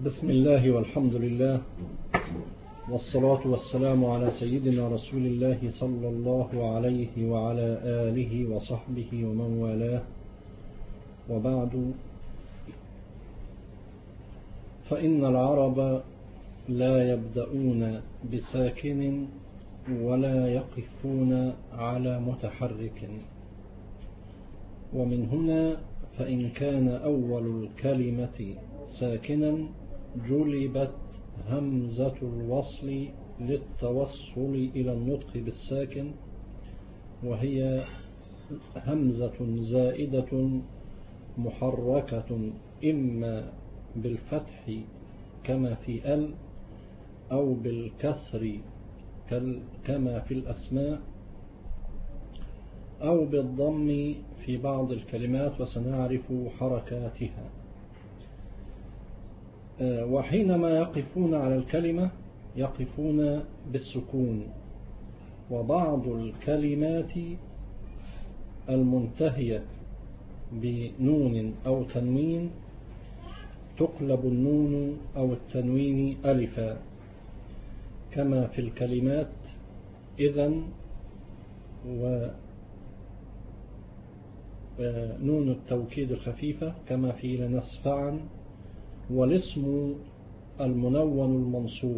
بسم الله والحمد لله والصلاة والسلام على سيدنا رسول الله صلى الله عليه وعلى آله وصحبه ومن والاه، وبعد، فإن العرب لا يبدأون بساكن ولا يقفون على متحرك، ومن هنا فإن كان أول الكلمة ساكنا جلبت همزة الوصل للتوصل إلى النطق بالساكن، وهي همزة زائدة محركة إما بالفتح كما في ال، أو بالكسر كما في الأسماء، أو بالضم في بعض الكلمات، وسنعرف حركاتها. وحينما يقفون على الكلمة يقفون بالسكون، وبعض الكلمات المنتهية بنون أو تنوين تقلب النون أو التنوين ألفا، كما في الكلمات إذن ونون التوكيد الخفيفة، كما في لنسفعا، والاسم المنون المنصوب.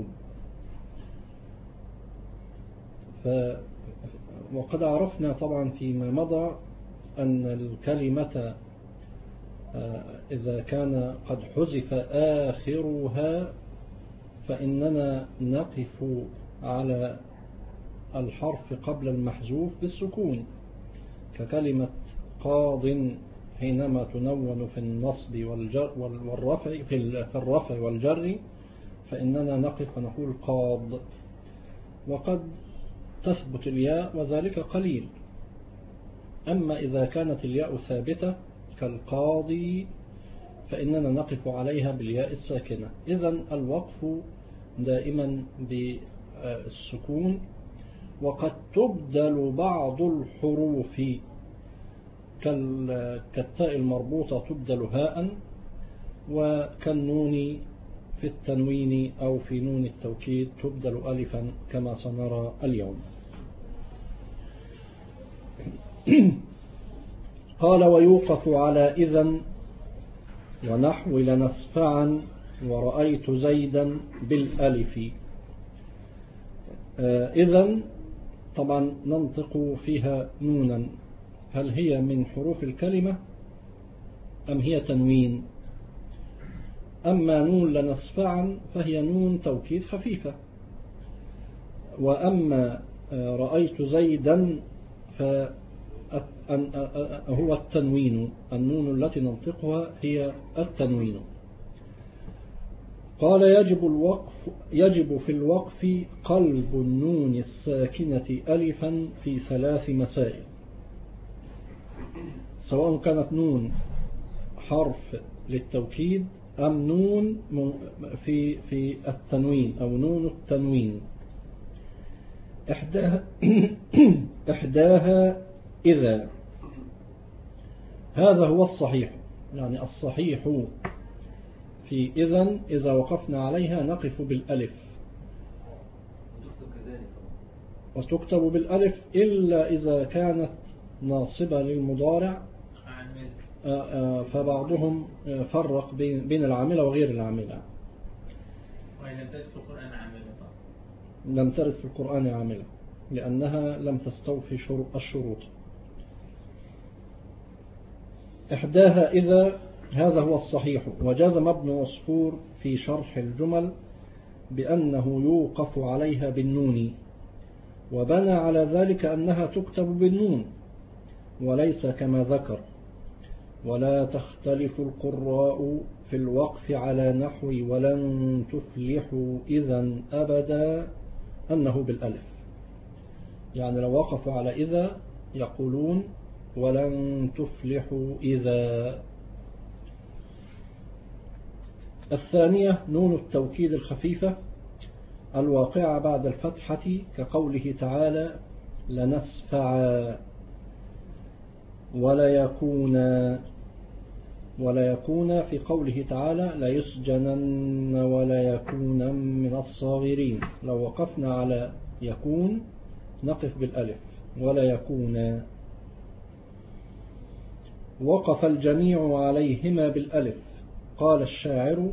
وقد عرفنا طبعا فيما مضى أن الكلمة إذا كان قد حذف آخرها فإننا نقف على الحرف قبل المحذوف بالسكون، ككلمة قاض حينما تنون في النصب والرفع في الرفع والجر، فإننا نقف ونقول قاض. وقد تثبت الياء وذلك قليل. أما إذا كانت الياء ثابتة كالقاضي فإننا نقف عليها بالياء الساكنة. إذن الوقف دائما بالسكون. وقد تبدل بعض الحروف كالتاء المربوطة تبدل هاء، وكالنون في التنوين أو في نون التوكيد تبدل ألفا كما سنرى اليوم. قال: ويوقف على إذن ونحو لنسفعا ورأيت زيدا بالألف. إذن طبعا ننطق فيها نونا، هل هي من حروف الكلمة أم هي تنوين؟ أما نون لنسفعا فهي نون توكيد خفيفة، وأما رأيت زيدا فهو التنوين، النون التي ننطقها هي التنوين. قال: يجب في الوقف قلب النون الساكنة ألفا في 3 مسائل، سواء كانت نون حرف للتوكيد أم نون في التنوين أو نون التنوين. إحداها إذا، هذا هو الصحيح، يعني الصحيح في إذن إذا وقفنا عليها نقف بالألف، وتكتب بالألف إلا إذا كانت ناصبة للمضارع، فبعضهم فرق بين العاملة وغير العاملة. لم ترد في القرآن عاملة، لم ترد في القرآن عاملة لأنها لم تستوفي الشروط. إحداها إذا، هذا هو الصحيح. وجزم ابن عصفور في شرح الجمل بأنه يوقف عليها بالنون، وبنى على ذلك أنها تكتب بالنون وليس كما ذكر. ولا تختلف القراء في الوقف على نحو ولن تفلحوا إذا أبدا أنه بالألف، يعني لو وقفوا على إذا يقولون ولن تفلحوا إذا. الثانية نون التوكيد الخفيفة الواقعة بعد الفتحة، كقوله تعالى: لنسفعا ولا يكون. ولا يكون في قوله تعالى لا يسجنن ولا يكون من الصاغرين. لو وقفنا على يكون نقف بالألف ولا يكون. وقف الجميع عليهما بالألف. قال الشاعر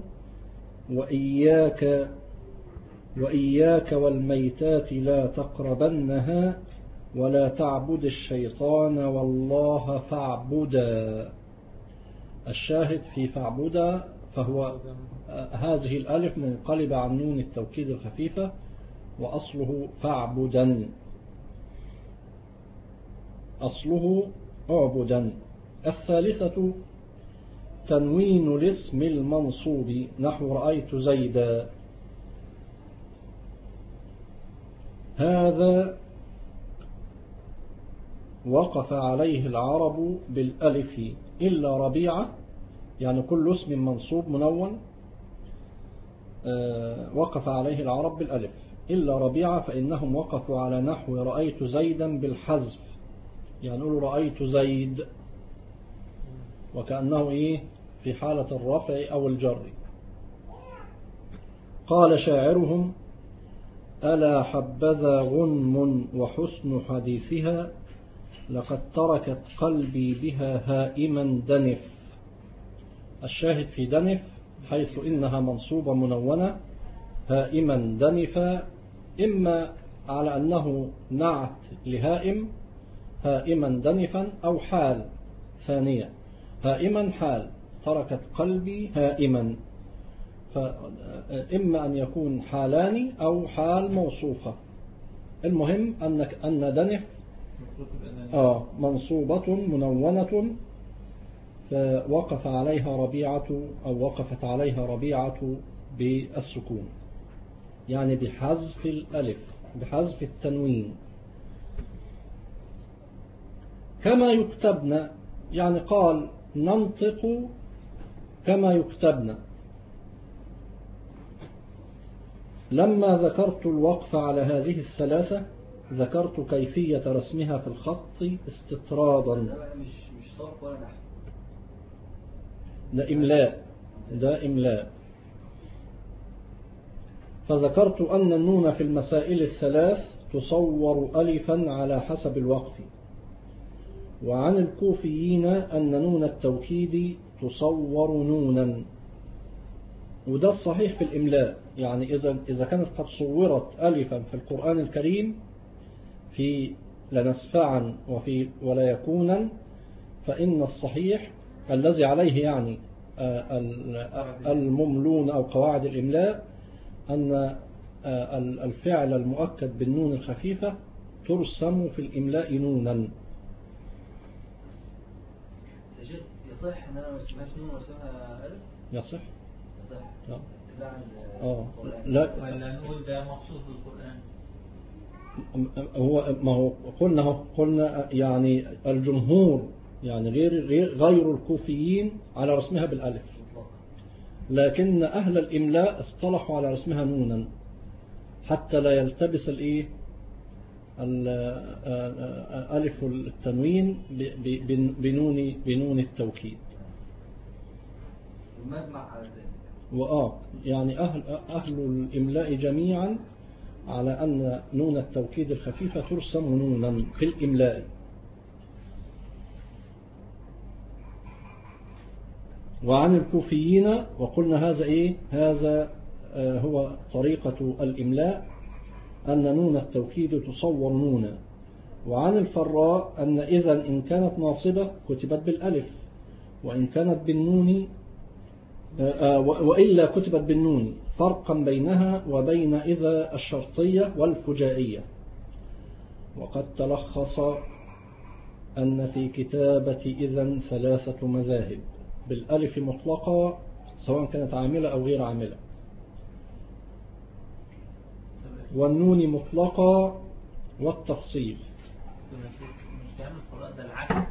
وإياك والميتات لا تقربنها ولا تعبد الشيطان والله فاعبدا. الشاهد في فاعبدا فهو هذه الألف منقلبة عن نون التوكيد الخفيفة وأصله فاعبدا، أصله اعبدا. الثالثة تنوين الاسم المنصوب نحو رأيت زيدا. هذا وقف عليه العرب بالألف إلا ربيعة، يعني كل اسم منصوب منون وقف عليه العرب بالألف إلا ربيعة، فإنهم وقفوا على نحو رأيت زيدا بالحذف، يعني نقول رأيت زيد وكأنه في حالة الرفع أو الجر. قال شاعرهم ألا حبذا غنم وحسن حديثها لقد تركت قلبي بها هائما دنف. الشاهد في دنف حيث إنها منصوبة منونة هائما دنفا، إما على أنه نعت لهائم هائما دنفا أو حال ثانية هائما حال تركت قلبي هائما، فإما أن يكون حالان أو حال موصوفة. المهم أن دنف منصوبة منونة فوقف عليها ربيعة أو وقفت عليها ربيعة بالسكون، يعني بحذف الألف بحذف التنوين. كما يكتبن، يعني قال ننطق كما يكتبن. لما ذكرت الوقف على هذه الثلاثة ذكرت كيفية رسمها في الخط استطرادا. مش صرف ولا نحو، ده إملاء. فذكرت أن النون في المسائل الثلاث تصور ألفا على حسب الوقف. وعن الكوفيين أن نون التوكيد تصور نونا، وده الصحيح في الإملاء. يعني إذا كانت قد صورت ألفا في القرآن الكريم في لنسفعا وفي ولا يكونا، فإن الصحيح الذي عليه يعني المملون أو قواعد الإملاء أن الفعل المؤكد بالنون الخفيفة ترسم في الإملاء نونا. يصح أن أنا ما اسمهاش نون واسمها ألف؟ يصح؟ يصح. لا ولا نقول ده مخصوص بالقرآن؟ قلنا يعني الجمهور يعني غير الكوفيين على رسمها بالألف، لكن أهل الإملاء اصطلحوا على رسمها نونا حتى لا يلتبس ألف التنوين بنون التوكيد. المجمع على ذلك. يعني أهل الإملاء جميعا على أن نون التوكيد الخفيفة ترسم نونا في الإملاء. وعن الكوفيين وقلنا هذا هو طريقة الإملاء أن نون التوكيد تصور نونا. وعن الفراء أن إذا إن كانت ناصبة كتبت بالألف، وإن كانت بالنون وإلا كتبت بالنون، فرقا بينها وبين إذا الشرطية والفجائية. وقد تلخص أن في كتابة إذا ثلاثة مذاهب: بالألف مطلقة سواء كانت عاملة أو غير عاملة، والنون مطلقة، والتفصيل. مش كلام القراء ده العكس.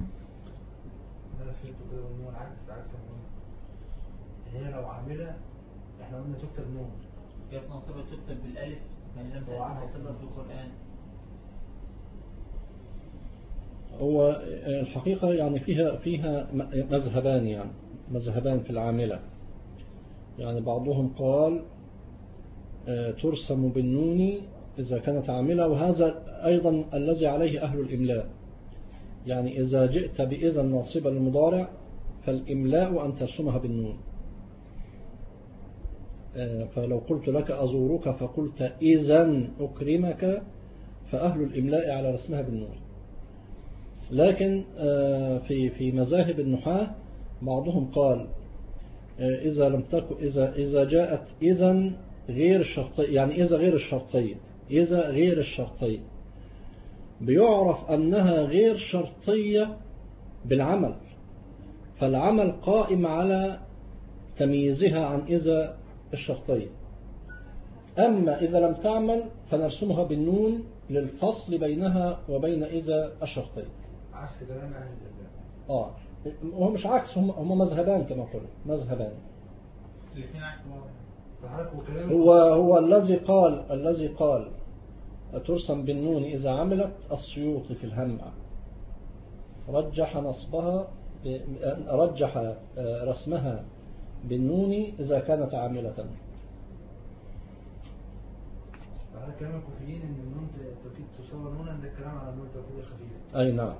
هي لو عاملة احنا قلنا تكتب نون، كيف نصبة تكتب بالألف من لم تكن نصبة في القرآن؟ هو الحقيقة يعني فيها مذهبان يعني. مذهبان في العاملة. يعني بعضهم قال ترسم بالنون إذا كانت عاملة، وهذا أيضا الذي عليه أهل الإملاء. يعني إذا جئت بإذا ناصبة للمضارع فالإملاء أن ترسمها بالنون. فلو قلت لك أزورك فقلت إذن أكرمك، فأهل الإملاء على رسمها بالنون. لكن في مذاهب النحاة بعضهم قال إذا لم تكن إذا جاءت إذن غير الشرطية، يعني إذا غير الشرطية، إذا غير الشرطية بيعرف أنها غير شرطية بالعمل، فالعمل قائم على تمييزها عن إذا الشرطية. أما إذا لم تعمل فنرسمها بالنون للفصل بينها وبين إذا الشرطية. عكس كلام أهل الإملاء. هو مش عكس، هم مذهبان كما قلت، مذهبان. الاثنين عكس بعض. هو الذي قال ترسم بالنون إذا عملت السيوطي في الهمعة، رجح رسمها بالنون إذا كانت عاملة. على كلام الكوفيين ان النون التوكيد تصور نونا، ده الكلام على النون التوكيد الخفيفة. أي نعم.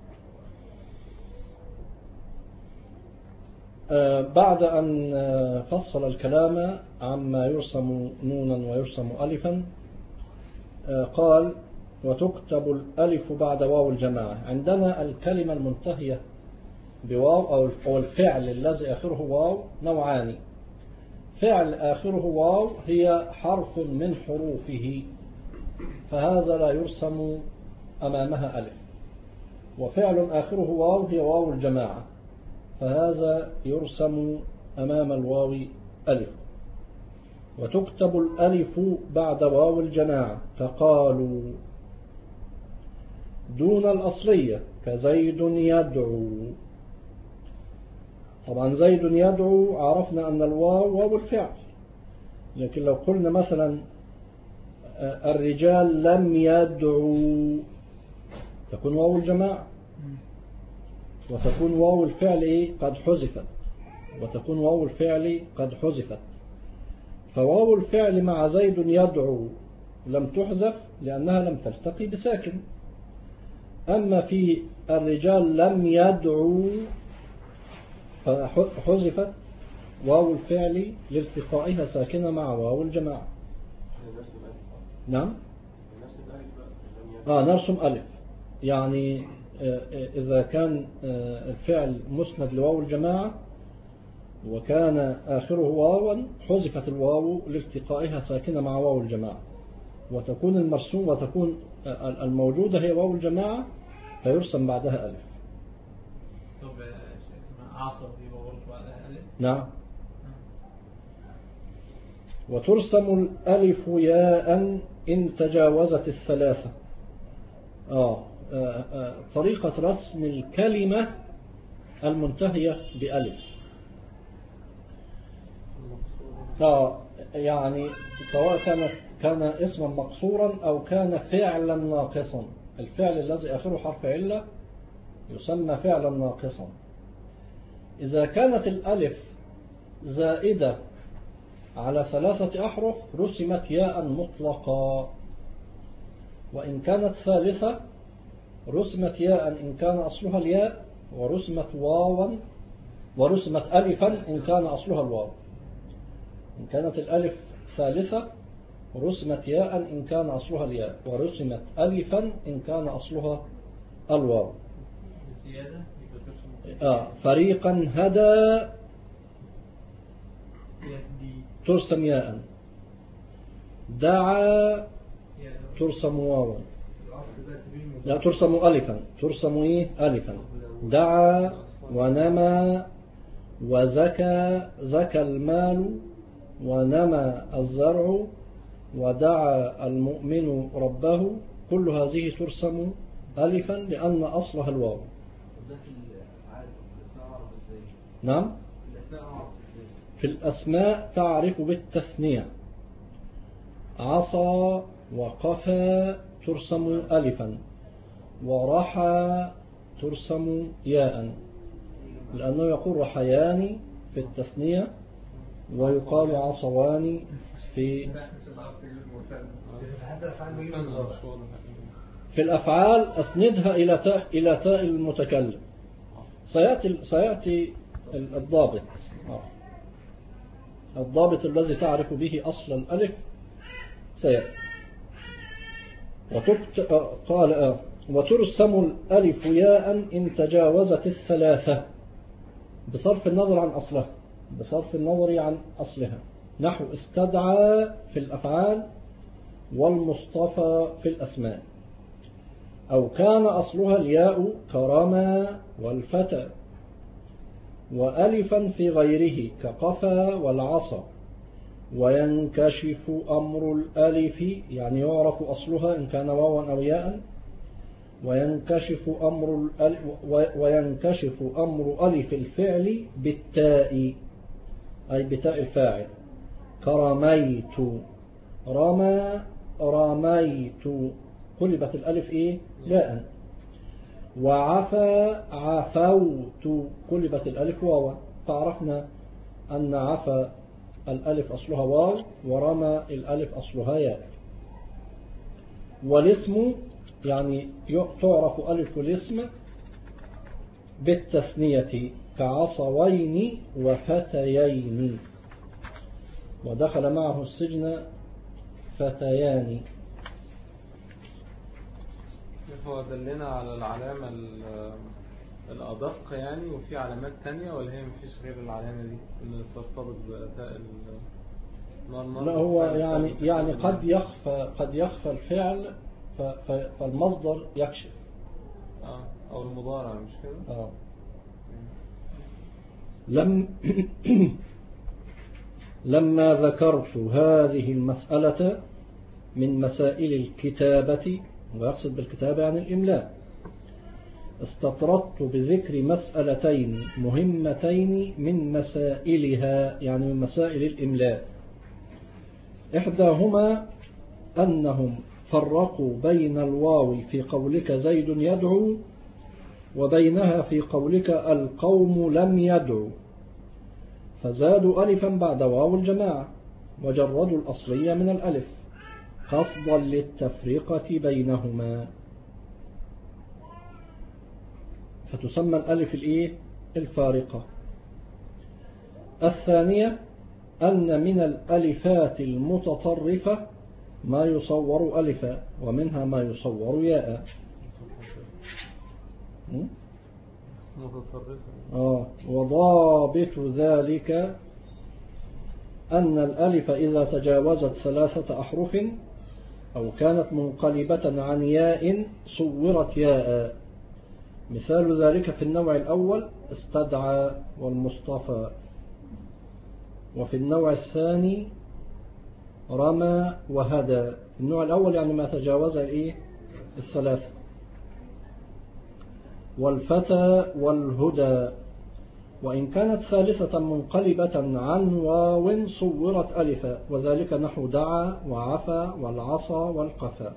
بعد أن فصل الكلام عما يرسم نونا ويرسم ألفا، قال وتكتب الألف بعد واو الجماعة. عندنا الكلمة المنتهية بواو أو الفعل الذي آخره واو نوعان. فعل آخره واو هي حرف من حروفه، فهذا لا يرسم أمامها ألف. وفعل آخره واو هي واو الجماعة، فهذا يرسم أمام الواو ألف. وتكتب الألف بعد واو الجماعة، فقالوا دون الأصلية كزيد يدعو. طبعا زيد يدعو عرفنا أن الواو واو الفعل، لكن لو قلنا مثلا الرجال لم يدعوا تكون واو الجماعة، وتكون واو الفعل قد حذفت، وتكون واو الفعل قد حذفت. فواو الفعل مع زيد يدعو لم تحذف لأنها لم تلتقي بساكن. أما في الرجال لم يدعوا فحذفت واو الفعل لالتقائها ساكنة مع واو الجماعة. نعم. نرسم ألف. يعني إذا كان الفعل مسند لواو الجماعة وكان آخره واوا حذفت الواو لالتقائها ساكنة مع واو الجماعة، وتكون المرسوم وتكون الموجودة هي واو الجماعة فيرسم بعدها ألف. طب عاصر دي واو بعدها ألف. نعم. وترسم الألف ياء إن تجاوزت الثلاثة. طريقة رسم الكلمة المنتهية بألف. يعني سواء كان اسما مقصورا أو كان فعلا ناقصا. الفعل الذي آخره حرف علة يسمى فعلا ناقصا. إذا كانت الألف زائدة على 3 أحرف رسمت ياء مطلقا، وإن كانت ثالثة رسمت ياء إن كان أصلها الياء، ورسمت ألفا إن كان أصلها الواو. إن كانت الألف ثالثة رسمت ياء إن كان أصلها الياء، ورسمت ألفا إن كان أصلها الواو. فريقا هدى ترسم ياء، دعا ترسم واوا، لا ترسم ألفا، ترسم ألفا. دعا ونمى وزكى، زكى المال ونمى الزرع ودعا المؤمن ربه، كل هذه ترسم ألفا لأن أصلها الواو. نعم. في الأسماء تعرف بالتثنية. عصى وقفى ترسم ألفا، ورحى ترسم ياء. لأنه يقول رحيان في التثنية ويقال عصوان في الأفعال. أسندها إلى تاء المتكلم. سيأتي الضابط، الضابط الذي تعرف به أصل الألف سيأتي. قال وترسم الألف ياء إن تجاوزت الثلاثة بصرف النظر عن أصلها، بصرف النظر عن أصلها، نحو استدعى في الأفعال والمصطفى في الأسماء، أو كان أصلها الياء كرمى والفتى، وألفا في غيره كقفا والعصا. وينكشف أمر الألف، يعني يعرف أصلها إن كان واوا أو ياء. وينكشف أمر ألف الفعل بالتاء، أي بتاء الفاعل، كرميت رمى رميت، قلبت الألف إيه؟ لاء. وعفا عفوت، قلبت الألف واوا، فعرفنا أن عفا الألف أصلها واو ورمى الألف أصلها ياء. والاسم يعني تعرف ألف الاسم بالتثنية كعصوين وفتيين، ودخل معه السجن فتيان. هو دلنا على العلامة الأدق يعني، وفي علامات تانية ولا هي مفيش غير العلامة دي اللي ترتبط بتاء لا، هو يعني قد يخفى الفعل فالمصدر يكشف، أو المضارع، مش كده؟ لما ذكرت هذه المسألة من مسائل الكتابة، ويقصد بالكتابة يعني الإملاء، استطردت بذكر مسألتين مهمتين من مسائلها، يعني من مسائل الإملاء. إحداهما أنهم فرقوا بين الواو في قولك زيد يدعو وبينها في قولك القوم لم يدعو، فزادوا ألفا بعد واو الجماعة وجردوا الأصلية من الألف قصدا للتفرقة بينهما، فتسمى الألف الفارقة. الثانية أن من الألفات المتطرفة ما يصور ألفا ومنها ما يصور ياء. وضابط ذلك أن الألف إذا تجاوزت 3 أحرف أو كانت منقلبة عن ياء صورت ياء. مثال ذلك في النوع الأول استدعى والمصطفى، وفي النوع الثاني رمى وهدى. النوع الأول يعني ما تجاوز 3. والفتى والهدى، وإن كانت ثالثة منقلبة عن واو صورت ألفا، وذلك نحو دعا وعفا والعصا والقفا.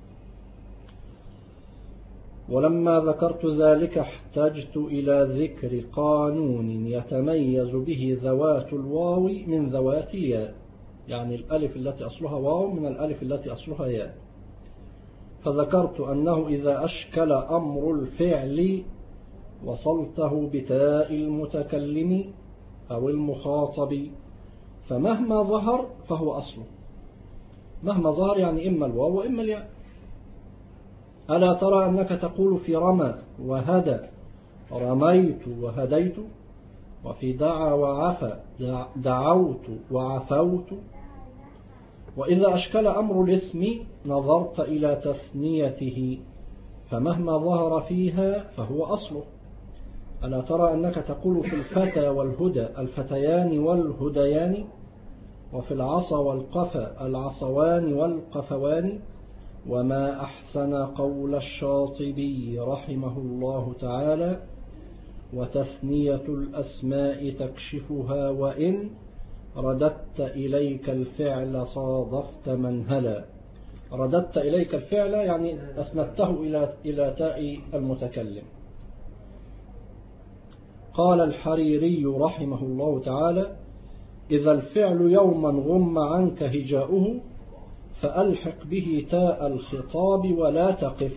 ولما ذكرت ذلك احتجت إلى ذكر قانون يتميز به ذوات الواو من ذوات الياء، يعني الألف التي أصلها واو من الألف التي أصلها ياء. فذكرت أنه إذا أشكل أمر الفعل وصلته بتاء المتكلم أو المخاطب، فمهما ظهر فهو أصله. مهما ظهر يعني إما الواو وإما الياء. ألا ترى أنك تقول في رمى وهدى رميت وهديت، وفي دعا وعفى دعوت وعفوت. وإذا أشكل أمر الاسم نظرت إلى تثنيته، فمهما ظهر فيها فهو أصله. ألا ترى أنك تقول في الفتى والهدى الفتيان والهديان، وفي العصا والقفا العصوان والقفوان. وما أحسن قول الشاطبي رحمه الله تعالى: وتثنية الأسماء تكشفها، وإن رددت إليك الفعل صادفت منهلا. رددت إليك الفعل يعني أسندته إلى تاء المتكلم. قال الحريري رحمه الله تعالى: إذا الفعل يوما غم عنك هجاؤه فألحق به تاء الخطاب ولا تقف،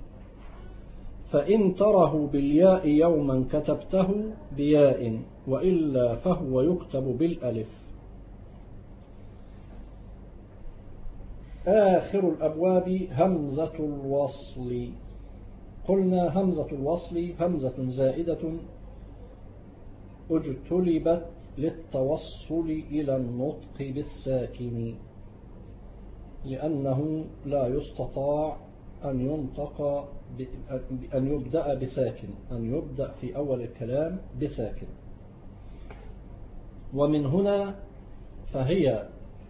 فإن تره بالياء يوما كتبته بياء، وإلا فهو يكتب بالألف. آخر الأبواب همزة الوصل. قلنا همزة الوصل همزة زائدة اجتلبت للتوصل إلى النطق بالساكن، لأنه لا يستطاع أن يبدأ بساكن، أن يبدأ في أول الكلام بساكن. ومن هنا فهي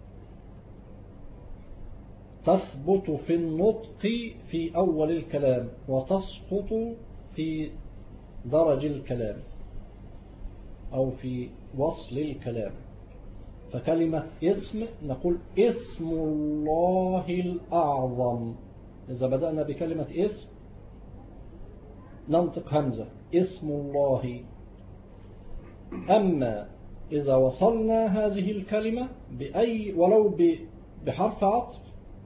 تثبت في النطق في أول الكلام وتسقط في درج الكلام أو في وصل الكلام. فكلمة اسم نقول اسم الله الأعظم. إذا بدأنا بكلمة اسم ننطق همزة اسم الله. أما إذا وصلنا هذه الكلمة بأي ولو بحرف عطف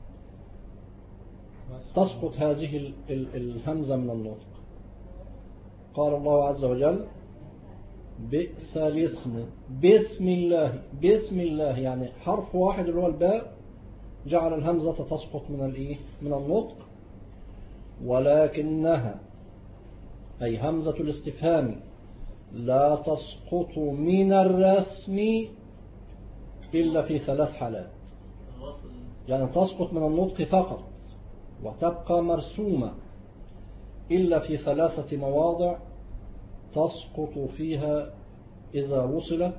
تسقط هذه الهمزة من النطق. قال الله عز وجل: بئس الاسم بسم الله. بسم الله يعني حرف واحد اللي هو الباء جعل الهمزة تسقط من النطق، ولكنها أي همزة الاستفهام لا تسقط من الرسم إلا في 3 حالات. يعني تسقط من النطق فقط وتبقى مرسومة إلا في 3 مواضع تسقط فيها إذا وصلت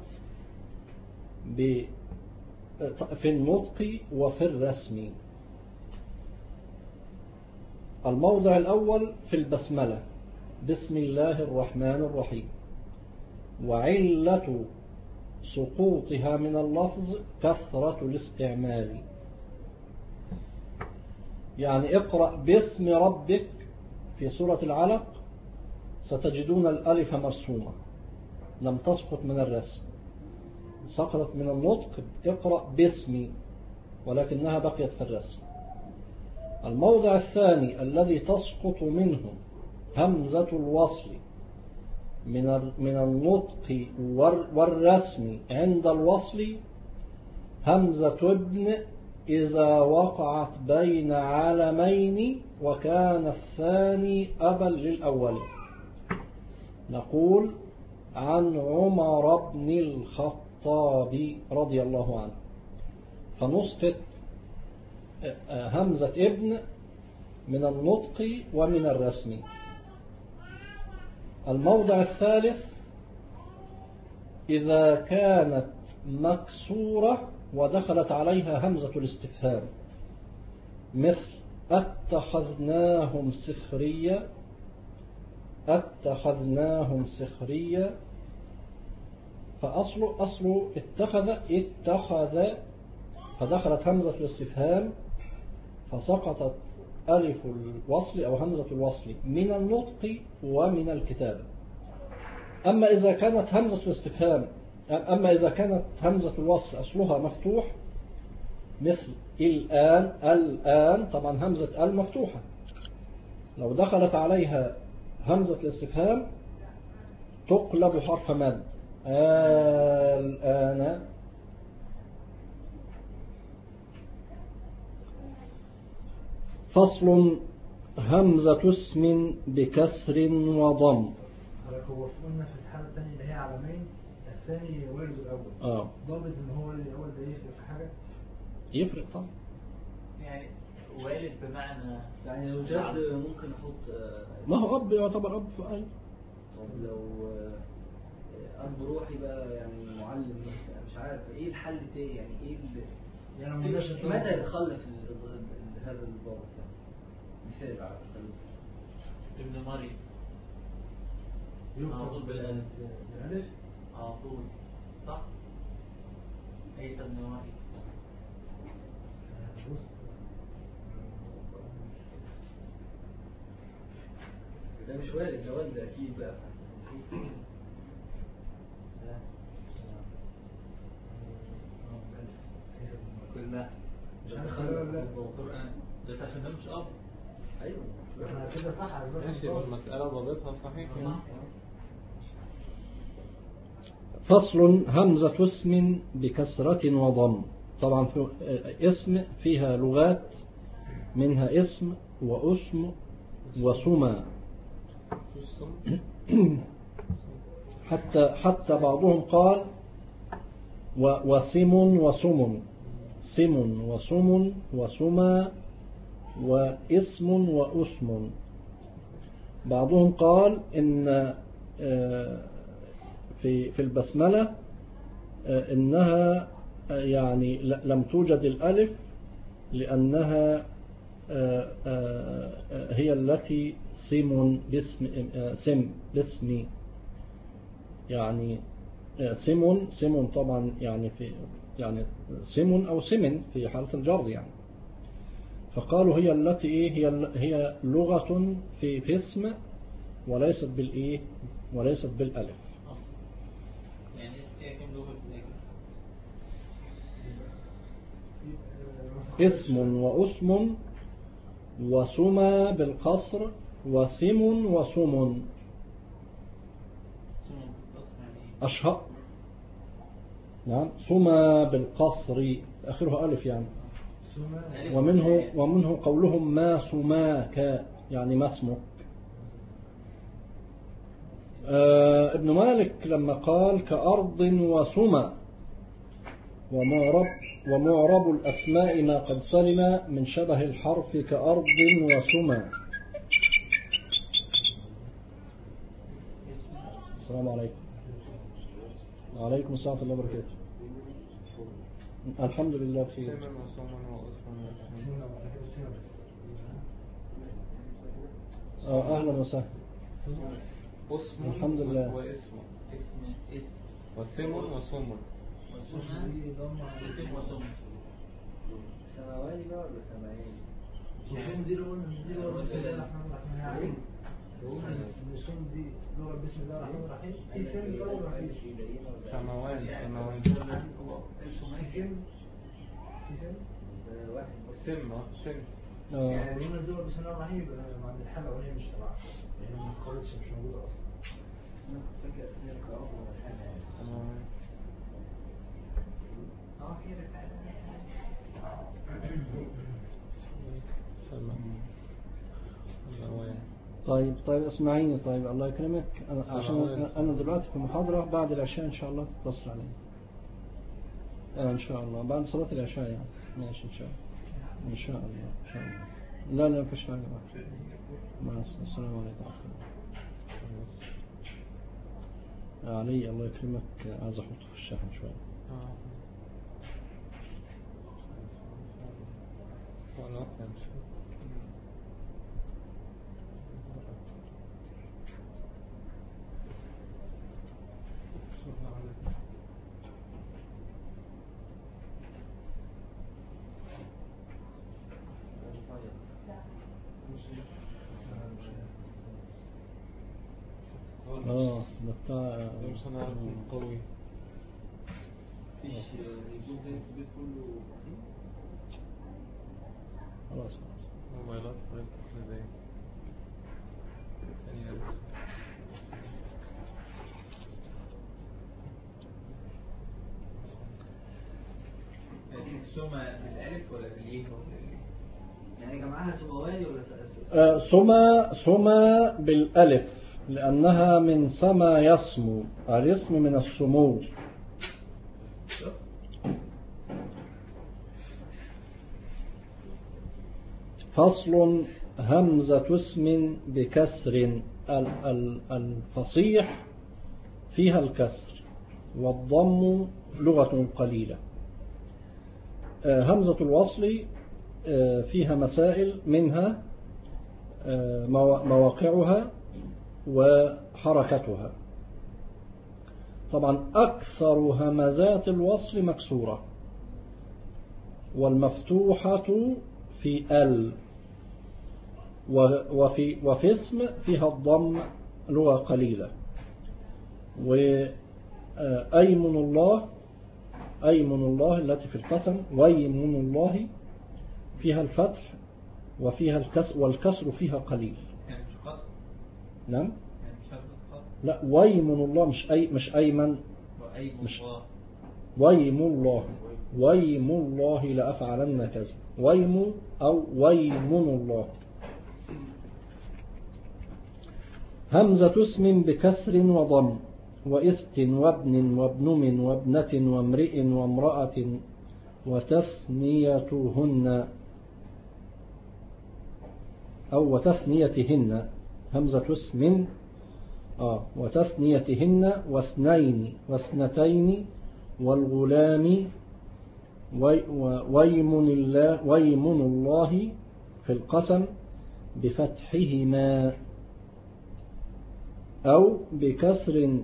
في النطق وفي الرسم. الموضع الأول في البسملة بسم الله الرحمن الرحيم، وعلة سقوطها من اللفظ كثرة الاستعمال. يعني اقرأ باسم ربك في سورة العلق ستجدون الألف مرسومة لم تسقط من الرسم، سقطت من النطق اقرأ باسمي ولكنها بقيت في الرسم. الموضع الثاني الذي تسقط منه همزة الوصل من النطق والرسم عند الوصل همزة ابن إذا وقعت بين علمين وكان الثاني أبا للأول. نقول عن عمر بن الخطاب رضي الله عنه، فنسقط همزة ابن من النطق ومن الرسم. الموضع الثالث إذا كانت مكسورة ودخلت عليها همزة الاستفهام، مثل اتخذناهم سخريا. اتخذناهم سخريا، فأصل اتخذ فدخلت همزة الاستفهام فسقطت ألف الوصل أو همزة الوصل من النطق ومن الكتابة. أما إذا كانت همزة الوصل أصلها مفتوح مثل الآن طبعا همزة مفتوحة، لو دخلت عليها همزة الاستفهام تقلب حرف مد الآن. فصل همزة اسم بكسر وضم. هو قلنا في الحالة الثانية اللي هي علمين، الثاني والد الأول. ضابط إن هو والد الأول ده يفرق في حاجة؟ يفرق طبعا. يعني والد بمعنى يعني لو جد ممكن أحط ما هو أب يعتبر أب في أي. طب لو أب روحي بقى يعني معلم مثلا، مش عارف إيه الحل تاني، يعني إيه يعني متى يتخلف هذا الضابط يعني؟ مثال على التخلف. ابن مريم على طول بالألف. على طول صح؟ عيسى ابن مريم. ده مش والد، ده والد أكيد بقى. هو قرآن بس عشان ده مش أب. ايوه احنا كده صح. ماشي، يبقى المسألة ضابطها صحيح يعني. فصل همزة اسم بكسرة وضم. طبعا في اسم فيها لغات، منها اسم واسم وسمى. حتى بعضهم قال وسم وسم، سم وسم وسمى واسم واسم. بعضهم قال إن في البسملة إنها يعني لم توجد الألف لأنها هي التي سم باسم يعني سم طبعا يعني يعني سم أو سمن في حالة الجر يعني. فقالوا هي التي هي لغة في اسم وليست بالإيه وليست بالألف. يعني إيه كم لغة اسم واسم وسمى بالقصر وسم وسم أشهر. نعم سمى بالقصر آخرها ألف يعني. ومنه قولهم ما سماك يعني ما اسمك. ابن مالك لما قال كأرض وسمى ومعرب الأسماء ما قد سلم من شبه الحرف كأرض وسمى. السلام عليكم. وعليكم السلام ورحمة الله وبركاته. الحمد لله بخير. أهلا وسهلا. الحمد لله. واسم وسم وسم سماواني بقى ولا سماعين؟ وسم دي لغة بسم الله الرحمن الرحيم. السم دي لغة بسم الله الرحمن الرحيم. في سم طول رحيم. سماوان في سم واحد سم يعني لغة دول بسم الله الرحيم يبقى عند الحالة الأولية مش تبعها لأن ما تقالتش مش موجودة أصلا. أنا كنت فاكر أثنين كأرض ولا حاجة. سماوان. طيب اسمعيني. طيب الله يكرمك. عشان أنا دلوقتي في محاضرة بعد العشاء إن شاء الله تتصل علي. إن شاء الله بعد صلاة العشاء يعني. ماشي إن شاء الله. إن شاء الله إن شاء الله. لا مفيش حاجة بقى. مع السلام عليكم. علي الله يكرمك عايز أحطه في الشحن شوية. ده بتاع قوي. خلاص موبايلات ازاي سمى بالالف ولا بالايه يعني جمعها سماواني ولا سمى بالالف لانها من سما يسمو. الاسم من السمو. فصل همزة اسم بكسر. الفصيح فيها الكسر والضم لغة قليلة. همزة الوصل فيها مسائل منها مواقعها وحركتها. طبعا أكثر همزات الوصل مكسورة والمفتوحة في ال وفي اسم فيها الضم لغة قليلة. وأيمن الله التي في القسم ويمن الله فيها الفتح وفيها الكسر، والكسر فيها قليل. يعني مش خط، نعم. يعني مش هبدأ خط. لا، ويمن الله، مش أيمن، وأي مش الله. ويم الله، ويم الله لأفعلن كذا، ويم أو ويمن الله. همزة اسم بكسر وضم، وإست وابن وابنم وابنة وامرئ وامرأة وتثنيتهن أو وتثنيتهن. همزة اسم وتثنيتهن واثنين واثنتين والغلام ويمن الله في القسم بفتحهما أو بكسر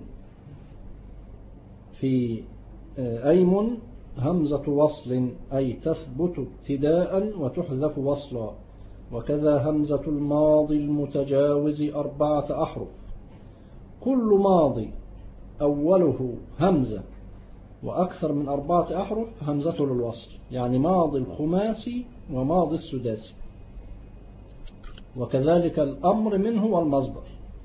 في أيمن همزة وصل أي تثبت ابتداء وتحذف وصلا. وكذا همزة الماضي المتجاوز 4 أحرف. كل ماضي أوله همزة وأكثر من 4 أحرف همزته للوصل، يعني ماضي الخماسي وماضي السداسي. وكذلك الأمر منه والمصدر.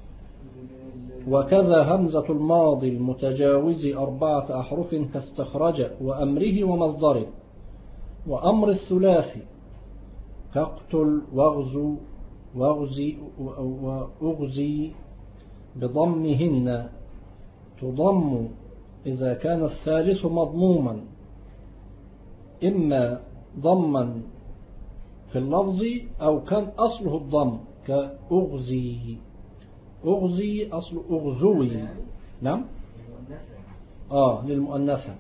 وكذا همزة الماضي المتجاوز 4 أحرف كاستخرج وأمره ومصدره. وأمر الثلاثي كاقتل واغزو وأغزي بضمهن، تضم إذا كان الثالث مضموما، إما ضما في اللفظ أو كان أصله الضم كأغزي. أغزي أصل أغزوي. نعم. للمؤنثة.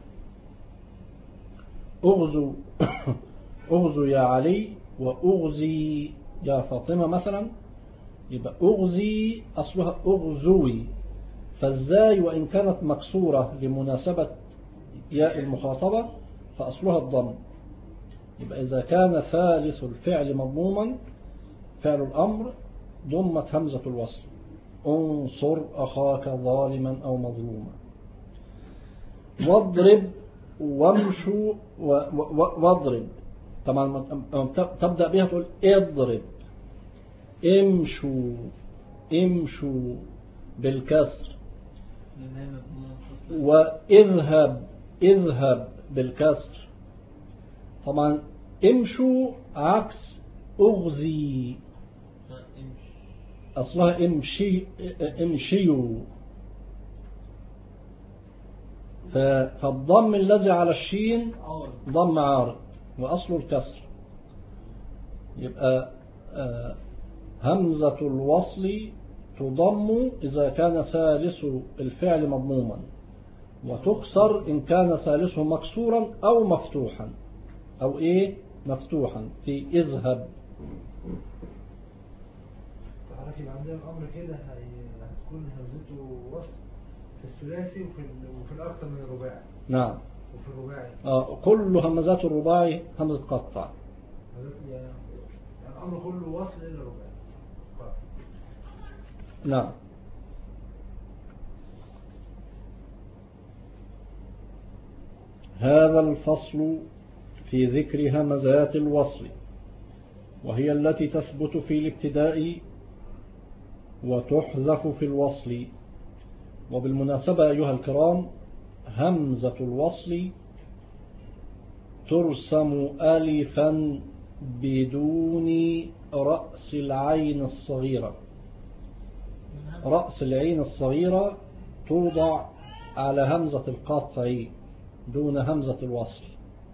أغزو أغزو يا علي وأغزي يا فاطمة مثلا، يبقى أغزي أصلها أغزوي، فالزاي وإن كانت مكسورة لمناسبة ياء المخاطبة فأصلها الضم. يبقى إذا كان ثالث الفعل مضموما فعل الأمر ضمت همزة الوصل. انصر أخاك ظالما أو مظلوما. واضرب وامشوا واضرب، طبعا تبدأ بها تقول اضرب. امشوا بالكسر. اذهب بالكسر. طبعا امشوا عكس اغزي، أصلها امشيوا. فالضم الذي على الشين ضم عارض وأصله الكسر. يبقى همزة الوصل تضم إذا كان ثالث الفعل مضموما، وتكسر إن كان ثالثه مكسورا أو مفتوحا أو مفتوحا في اذهب. تعرفي عندنا الأمر كده هتكون همزته وصل في الثلاثي وفي الأكثر من الرباعي. نعم. وفي الرباعي كل همزات الرباعي همزة قطع. يعني الأمر كله وصل إلى الرباعي. نعم. هذا الفصل في ذكر همزات الوصل، وهي التي تثبت في الابتداء وتحذف في الوصل. وبالمناسبة أيها الكرام، همزة الوصل ترسم ألفا بدون رأس العين الصغيرة. رأس العين الصغيرة توضع على همزة القطع دون همزة الوصل.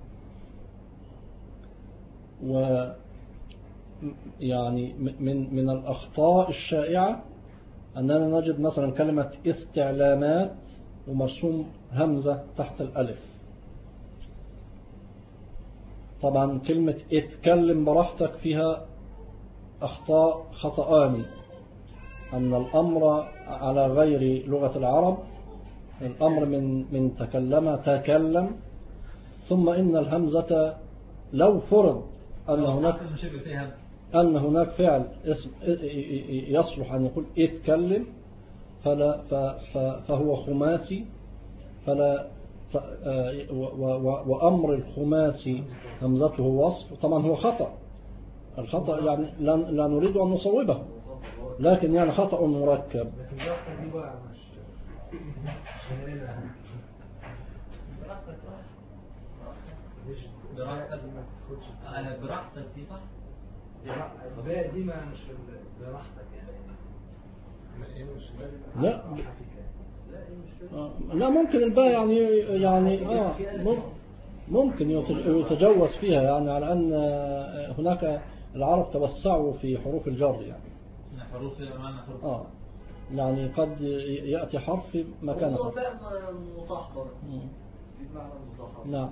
ويعني من الأخطاء الشائعة أننا نجد مثلا كلمة استعلامات ومرسوم همزة تحت الألف. طبعا كلمة اتكلم براحتك فيها أخطاء خطأان. أن الأمر على غير لغة العرب، الأمر من تكلم، ثم إن الهمزة لو فرض أن هناك فعل اسم يصلح أن يقول اتكلم فهو خماسي، وأمر الخماسي همزته وصف. طبعا هو خطأ، الخطأ يعني لا نريد أن نصوبه، لكن يعني خطأ مركب. لكن براحتك دي بقى مش هنقلها. براحتك انا براحتك دي صح؟ الباقي دي ما مش براحتك يعني. لا لا ممكن الباء يعني ممكن يتجوز فيها، يعني على أن هناك العرب توسعوا في حروف الجر يعني. حروف معنى حروف يعني قد يأتي حرف في مكان هو حرف. بقى مصاحبة بمعنى المصاحبة. نعم.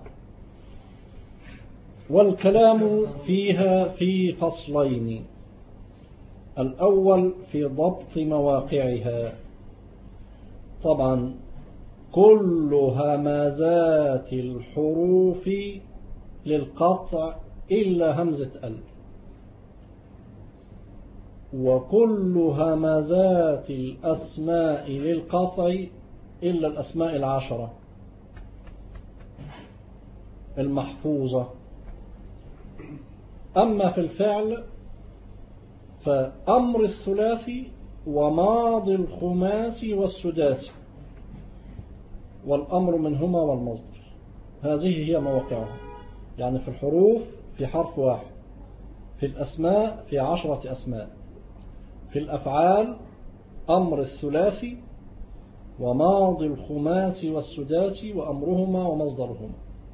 والكلام فيها في فصلين: الأول في ضبط مواقعها. طبعا كل همزات الحروف للقطع إلا همزة ال، وكل همزات الأسماء للقطع إلا الأسماء 10 المحفوظة. أما في الفعل فأمر الثلاثي وماضي الخماسي والسداسي، والأمر منهما والمصدر. هذه هي مواقعها. يعني في الحروف في حرف واحد، في الأسماء في 10 أسماء، في الأفعال أمر الثلاثي وماضي الخماسي والسداسي وأمرهما ومصدرهما.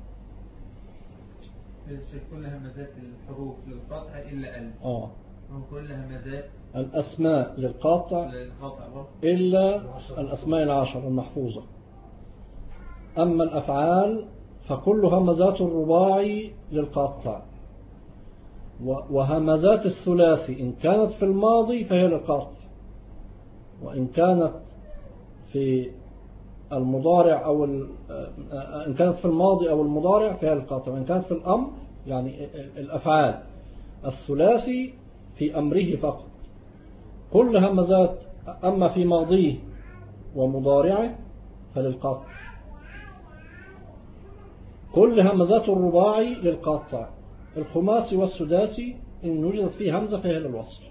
كل همزات الحروف للقطع إلا ال. وكل همزات الأسماء للقاطع إلا الأسماء 10 المحفوظة. أما الأفعال فكل همزات الرباعي للقاطع، وهمزات الثلاثي إن كانت في الماضي فهي للقاطع، وإن كانت في المضارع أو إن كانت في الماضي أو المضارع فهي للقاطع، وإن كانت في الأمر يعني الأفعال الثلاثي في أمره فقط. كل همزات أما في ماضيه ومضارعه فللقاطع. كل همزات الرباعي للقاطع. الخماسي والسداسي إن وجدت فيه همزة فهي للوصل.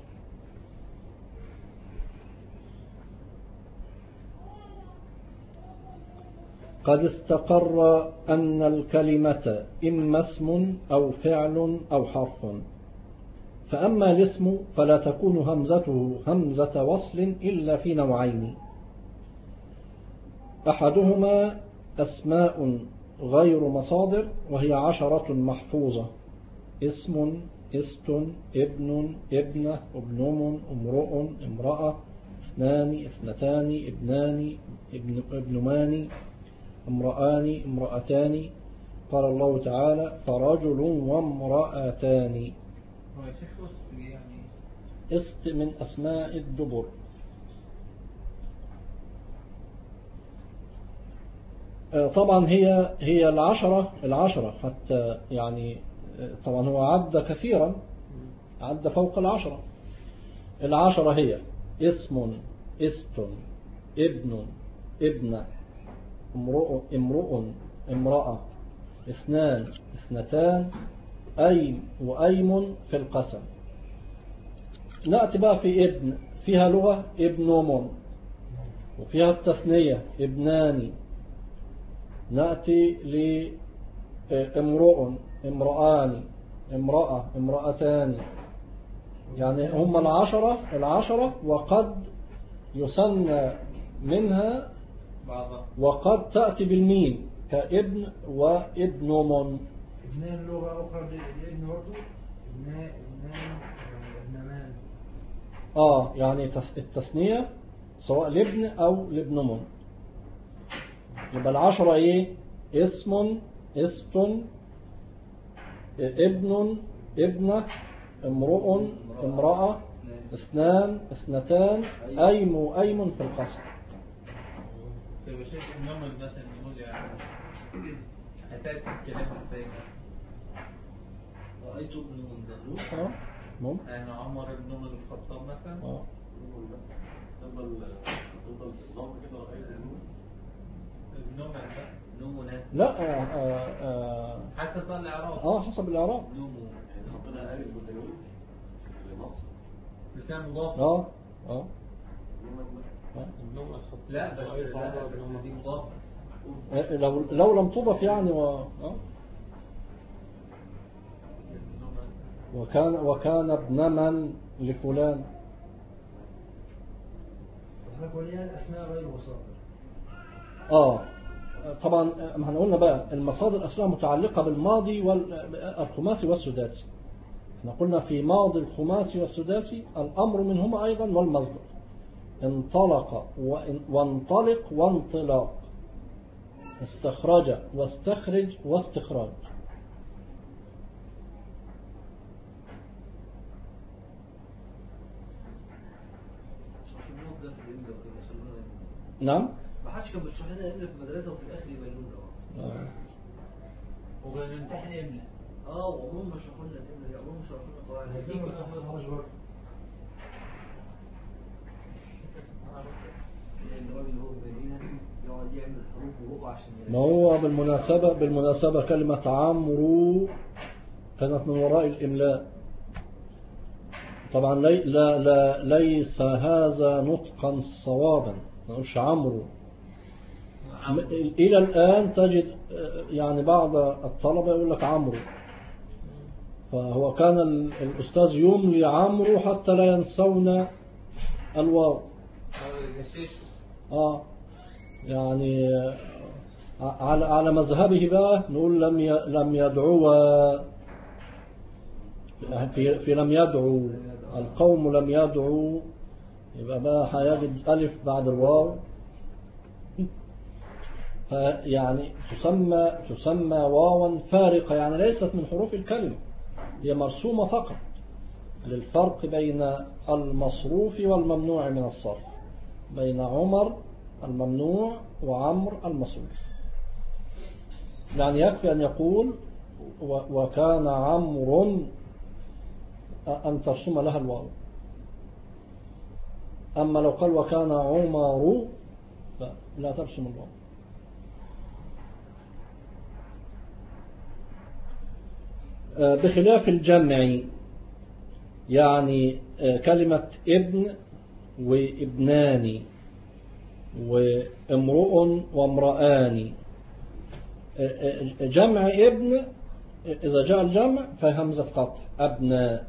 قد استقر أن الكلمة إما اسم أو فعل أو حرف، فأما الاسم فلا تكون همزته همزة وصل إلا في نوعين: أحدهما أسماء غير مصادر وهي 10 محفوظة: اسم، است، ابن، ابنة، ابنم، امرؤ، امرأة، اثنان، اثنتان، ابنان، ابنمان، امرآن، امرأتان. قال الله تعالى: فرجل وامرأتان. است من أسماء الدبر. طبعا هي العشرة حتى يعني طبعا هو عد كثيرا، عد فوق 10. 10 هي اسم، است، ابن، ابنة، امرؤ، امرأة، اثنان، اثنتان، أيم وأيم في القسم. نأتي بقى في ابن، فيها لغة ابنم، وفيها التثنية ابنان. نأتي لامرؤ، امرآن، امرأة، امرأتان. يعني هم 10 وقد يثنى منها وقد تأتي بالميم كابن وابنم. ابنان لغة أخرى لابن برضه، ابنان، ابنمان. يعني التثنية سواء لابن أو لابنم. يبقى 10 إيه؟ اسم، است، ابن، ابنة، امرؤ، امرأة، اثنان، اثنتان، أيم وأيم في القسم. طيب شايف النوم مثلا نقول يعني هتأتي الكلام ازاي؟ رأيت ابن منزلون ممكن يعني عمر بن عمر الخطاب مثلا. تفضل الصوم كده رأيت النوم ده نومنا لا حسب الإعراب. حسب الإعراب. يعني حطينا ألف وتنوين. نص لسان مضاف. اه النوم الخط لا بس دي مضاف. لو لم تضف يعني وكان ابن من لفلان. احنا قلنا الاسماء غير مصادر. طبعا ما احنا قلنا بقى المصادر أصلها متعلقة بالماضي والخماسي والسداسي. احنا قلنا في ماضي الخماسي والسداسي الأمر منهما أيضا والمصدر. انطلق وانطلق وانطلاق، استخرج واستخرج واستخراج. نعم. ما حدش كان بيشرح لنا املا في المدرسه وفي الاخر يبينوا لنا. وكان نمتحن املا. وعمرهم ما شرحوا لنا الاملا دي، عمرهم ما شرحوا لنا القواعد. هيكون صحيح برضه. الراجل اللي هو بيبينها يقعد يعمل حروف وهو عشان ما هو بالمناسبة كلمة عمرو كانت من وراء الإملاء. طبعا ليس هذا نطقا صوابا، ما نقولش عمرو. إلى الآن تجد يعني بعض الطلبة يقول لك عمرو، فهو كان الأستاذ يملي عمرو حتى لا ينسون الواو. يعني على مذهبه بقى نقول لم يدعوا في لم يدعوا القوم لم يدعوا، يبقى بقى هيجد ألف بعد الواو. يعني تسمى واوا فارقة، يعني ليست من حروف الكلمة، هي مرسومة فقط للفرق بين المصروف والممنوع من الصرف، بين عمر الممنوع وعمر المصروف. يعني يكفي أن يقول وكان عمرو أن ترسم لها الواو. أما لو قال وكان عمر لا ترسم الواو. بخلاف الجمع، يعني كلمة ابن وابنان وامرؤ وامرآن، جمع ابن إذا جاء الجمع فهمزة قطع أبناء،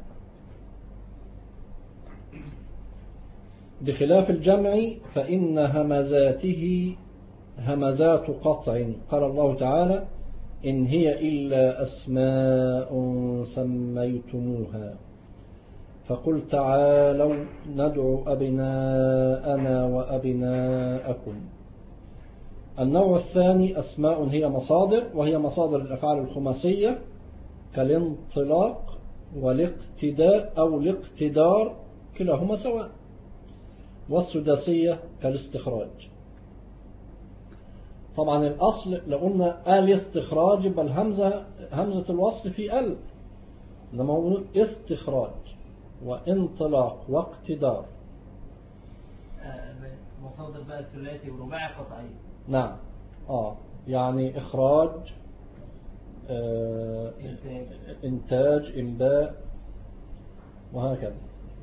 بخلاف الجمع فإن همزاته همزات قطع. قال الله تعالى إن هي إلا أسماء سميتموها فقل تعالوا ندعو أبناءنا وأبناءكم. النوع الثاني أسماء هي مصادر، وهي مصادر الأفعال الخماسية كالانطلاق والاقتداء أو الاقتدار كلاهما سواء، والسداسية كالاستخراج. طبعا الأصل لو قلنا الاستخراج يبقى همزة الوصل في ال، لما هو استخراج وانطلاق واقتدار. مصادر بقى ثلاثي ورباعي قطعي. نعم. يعني إخراج، إنتاج، إنباء، وهكذا.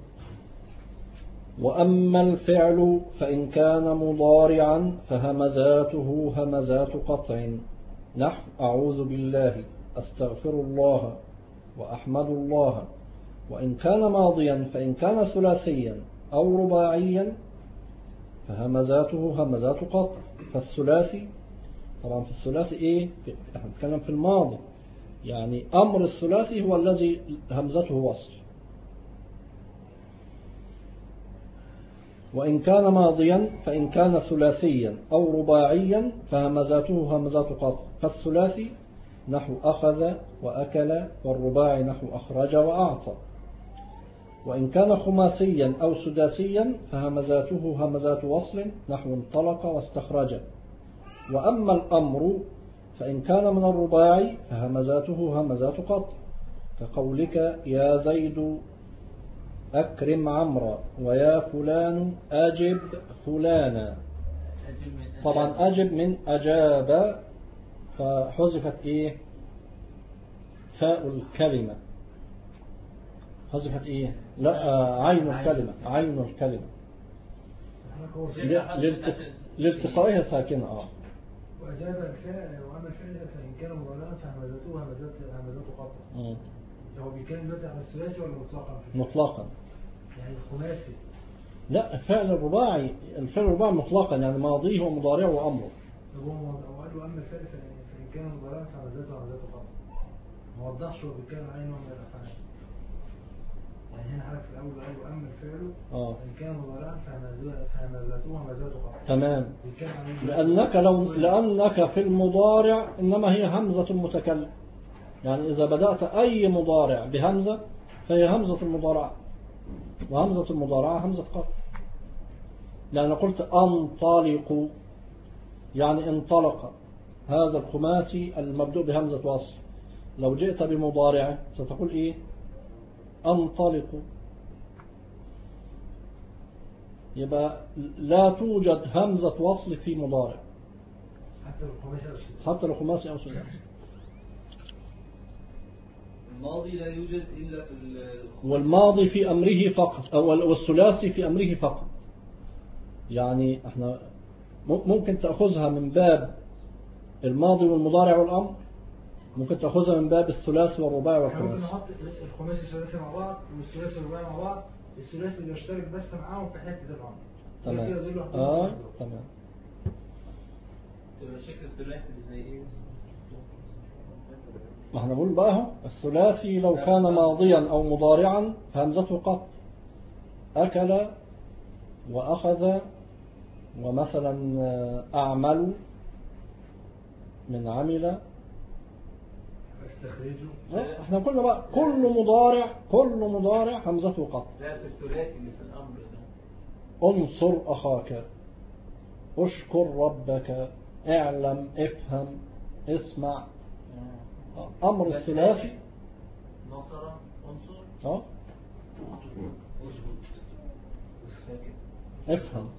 وأما الفعل فإن كان مضارعا فهمزاته همزات قطع، نحو أعوذ بالله، أستغفر الله، وأحمد الله. وإن كان ماضيا فإن كان ثلاثيا أو رباعيا فهمزاته همزات قطع. فالثلاثي طبعا في الثلاثي احنا نتكلم في الماضي، يعني أمر الثلاثي هو الذي همزته وصل. وإن كان ماضيا فإن كان ثلاثيا أو رباعيا فهمزاته همزات قطع. فالثلاثي نحو أخذ وأكل، والرباعي نحو أخرج وأعطى. وإن كان خماسيا أو سداسيا فهمزاته همزات وصل نحو انطلق واستخرج. وأما الأمر فإن كان من الرباعي فهمزاته همزات قطع، كقولك يا زيد أكرم عمرا، ويا فلان أجب فلانا. طبعا أجب من أجاب، فحذفت فاء الكلمة. حذفت إيه؟ لا عين الكلمة، عين الكلمة لالتقائها ساكنة. وأجاب الفعل وأما الفعل فإن كان مضارعا فهمزته همزات قطع. هو بيتكلم دلوقتي على الثلاثي ولا مطلقا؟ مطلقا. يعني الخماسي. لا الفعل الرباعي مطلقا، يعني ماضيه ومضارعه وأمره. هو قال له أما الفعل فإن كان مضارعا فهمزته همزات قطع. ما وضحش هو بيتكلم على نوع من الأفعال. يعني هنا حرف الأول قال له أما الفعل فإن كان مضارعا فهمزته همزات قطع. تمام. لأنك في المضارع إنما هي همزة المتكلم، يعني إذا بدأت أي مضارع بهمزة فهي همزة المضارعة، وهمزة المضارعة همزة قطع. يعني قلت أنطلق يعني انطلق، هذا الخماسي المبدوء بهمزة وصل. لو جئت بمضارعه ستقول إيه؟ أنطلق. يبقى لا توجد همزة وصل في مضارع حتى الخماسي أو ثلاثي. الماضي لا يوجد إلا في والماضي في أمره فقط، والثلاثي في أمره فقط. يعني احنا ممكن تأخذها من باب الماضي والمضارع والأمر، ممكن تأخذها من باب الثلاثي والرباعي والخماسي. ممكن نحط الخماسي والثلاثي مع بعض والثلاثي والرباعي مع بعض، الثلاثي اللي يشترك بس معاهم في حتة الأمر. تمام. تمام. تبقى شكل الثلاثي زي ايه؟ ما احنا بقول بقى الثلاثي لو كان ماضيا أو مضارعا فهمزته قط. أكل وأخذ، ومثلا أعمل من عمل. احنا قلنا بقى كل مضارع همزته قط. لا في الثلاثي اللي في الأمر ده، انصر أخاك، اشكر ربك، اعلم، افهم، اسمع. أمر الثلاثي نصر، انصر، افهم.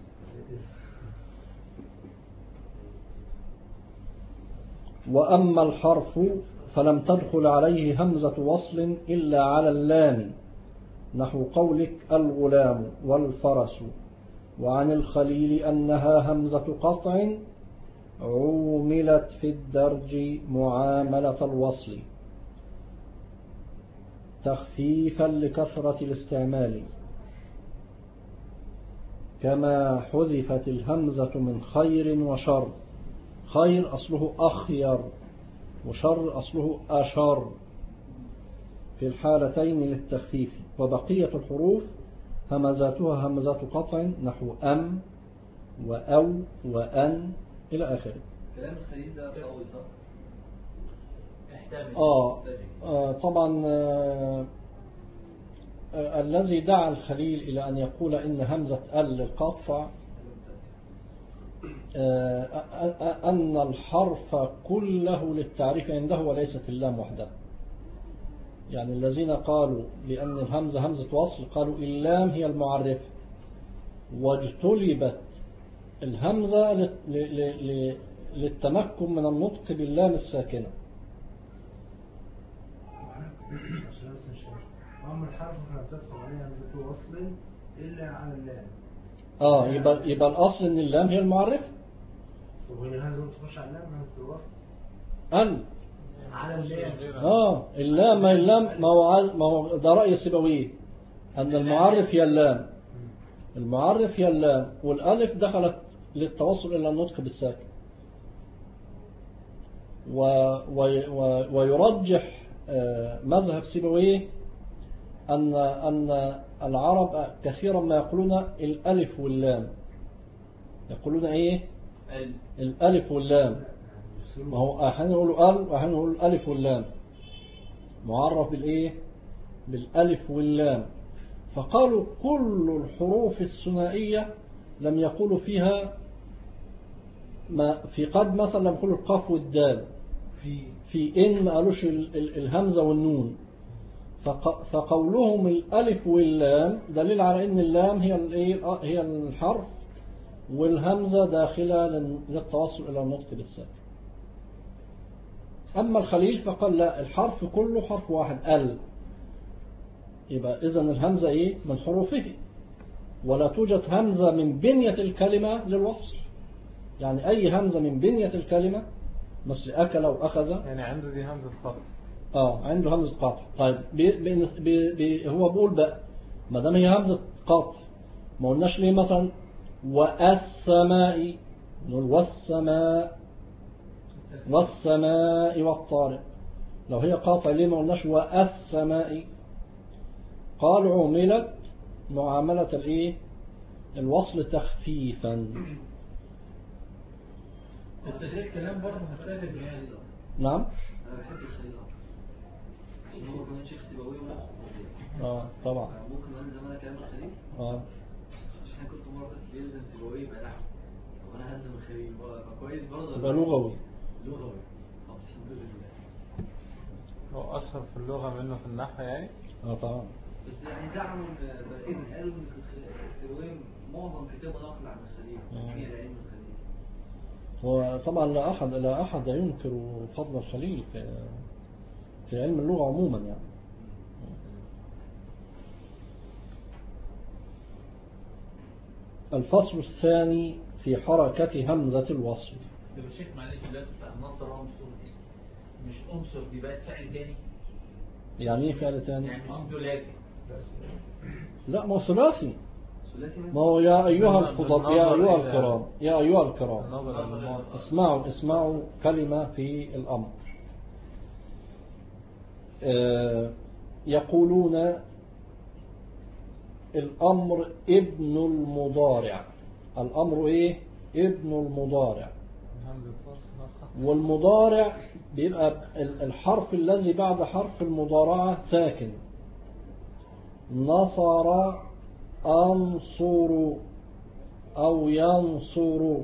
وأما الحرف فلم تدخل عليه همزة وصل إلا على اللام، نحو قولك الغلام والفرس. وعن الخليل أنها همزة قطع عوملت في الدرج معاملة الوصل تخفيفا لكثرة الاستعمال، كما حذفت الهمزة من خير وشر. خير أصله أخير، وشر أصله أشر في الحالتين للتخفيف. وبقية الحروف همزاتها همزات قطع، نحو أم وأو وأن إلى آخره. كلام الخليل ده قوي صح؟ طبعا الذي دعا الخليل إلى أن يقول إن همزة ال القطع أن الحرف كله للتعريف عنده وليست اللام وحدها. يعني الذين قالوا بأن الهمزة همزة وصل قالوا اللام هي المعرف، واجتلبت الهمزة للتمكن من النطق باللام الساكنة. وأما الحرف فلا تدخل عليها همزة وصل إلا على اللام. يبقى الأصل إن اللام هي المعرف. وهي الهمزة تخش على اللام همزة الوصل على اللام. اللام ما هو ده رأي السيبويه أن المعرف هي اللام. المعرف هي اللام، والألف دخلت للتوصل إلى النطق بالساكن. ويرجح مذهب سيبويه أن العرب كثيرا ما يقولون الألف واللام. يقولون إيه؟ الألف واللام. ما هو أحيانا يقولوا ال وأحيانا يقولوا الألف واللام، معرف بالإيه؟ بالألف واللام. فقالوا كل الحروف الثنائية لم يقولوا فيها ما في قد مثلا لم يقولوا القاف والدال، في إن ما قالوش الهمزة والنون. فقولهم الألف واللام دليل على أن اللام هي الحرف، والهمزة داخلة للتوصل إلى النطق بالساكن. أما الخليل فقال لا، الحرف كله حرف واحد ال، يبقى إذن الهمزة إيه؟ من حروفه، ولا توجد همزة من بنية الكلمة للوصل. يعني أي همزة من بنية الكلمة مثل أكل وأخذ، يعني عنده دي همزة قطع. عنده همزة قطع. طيب هو بيقول بقى ما دام هي همزة قطع، ما قلناش ليه مثلا والسماء، نقول والسماء والطارق. لو هي قاطع ليه ما قلناش والسماء؟ قال عملت معاملة الايه؟ الوصل تخفيفا. بس ده الكلام برضه هتقابل يعني. نعم. انا بحب الخليل اكتر عشان هو كمان شيخ سيبويه طبعا. ممكن انا زمان كلام الخليل عشان انا كنت مره بس بيلزم سيبويه يبقى نحو، طب انا هلزم الخليل بقى كويس برضه يبقى لغوي. طب الحمد لله. هو أشهر في اللغة منه في النحو يعني. طبعا. بس يعني زعموا ان قالوا ان سيبويه معظم كتابه نقل عن الخليل في علم الخليل. هو طبعا لا أحد ينكر فضل الخليل في علم اللغة عموما يعني. الفصل الثاني في حركة همزة الوصل. طب الشيخ معلش دلوقتي بتاع النصر عنصر دي مش عنصر، دي بقت فعل تاني. يعني ايه فعل تاني؟ يعني مش ثلاثي. لا، ما هو ثلاثي. ما هو يا أيها الخطب يا أيها الكرام اسمعوا كلمة في الأمر. يقولون الأمر ابن المضارع. الأمر إيه؟ ابن المضارع. والمضارع بيبقى الحرف الذي بعد حرف المضارعة ساكن. نصر، أنصر أو ينصر.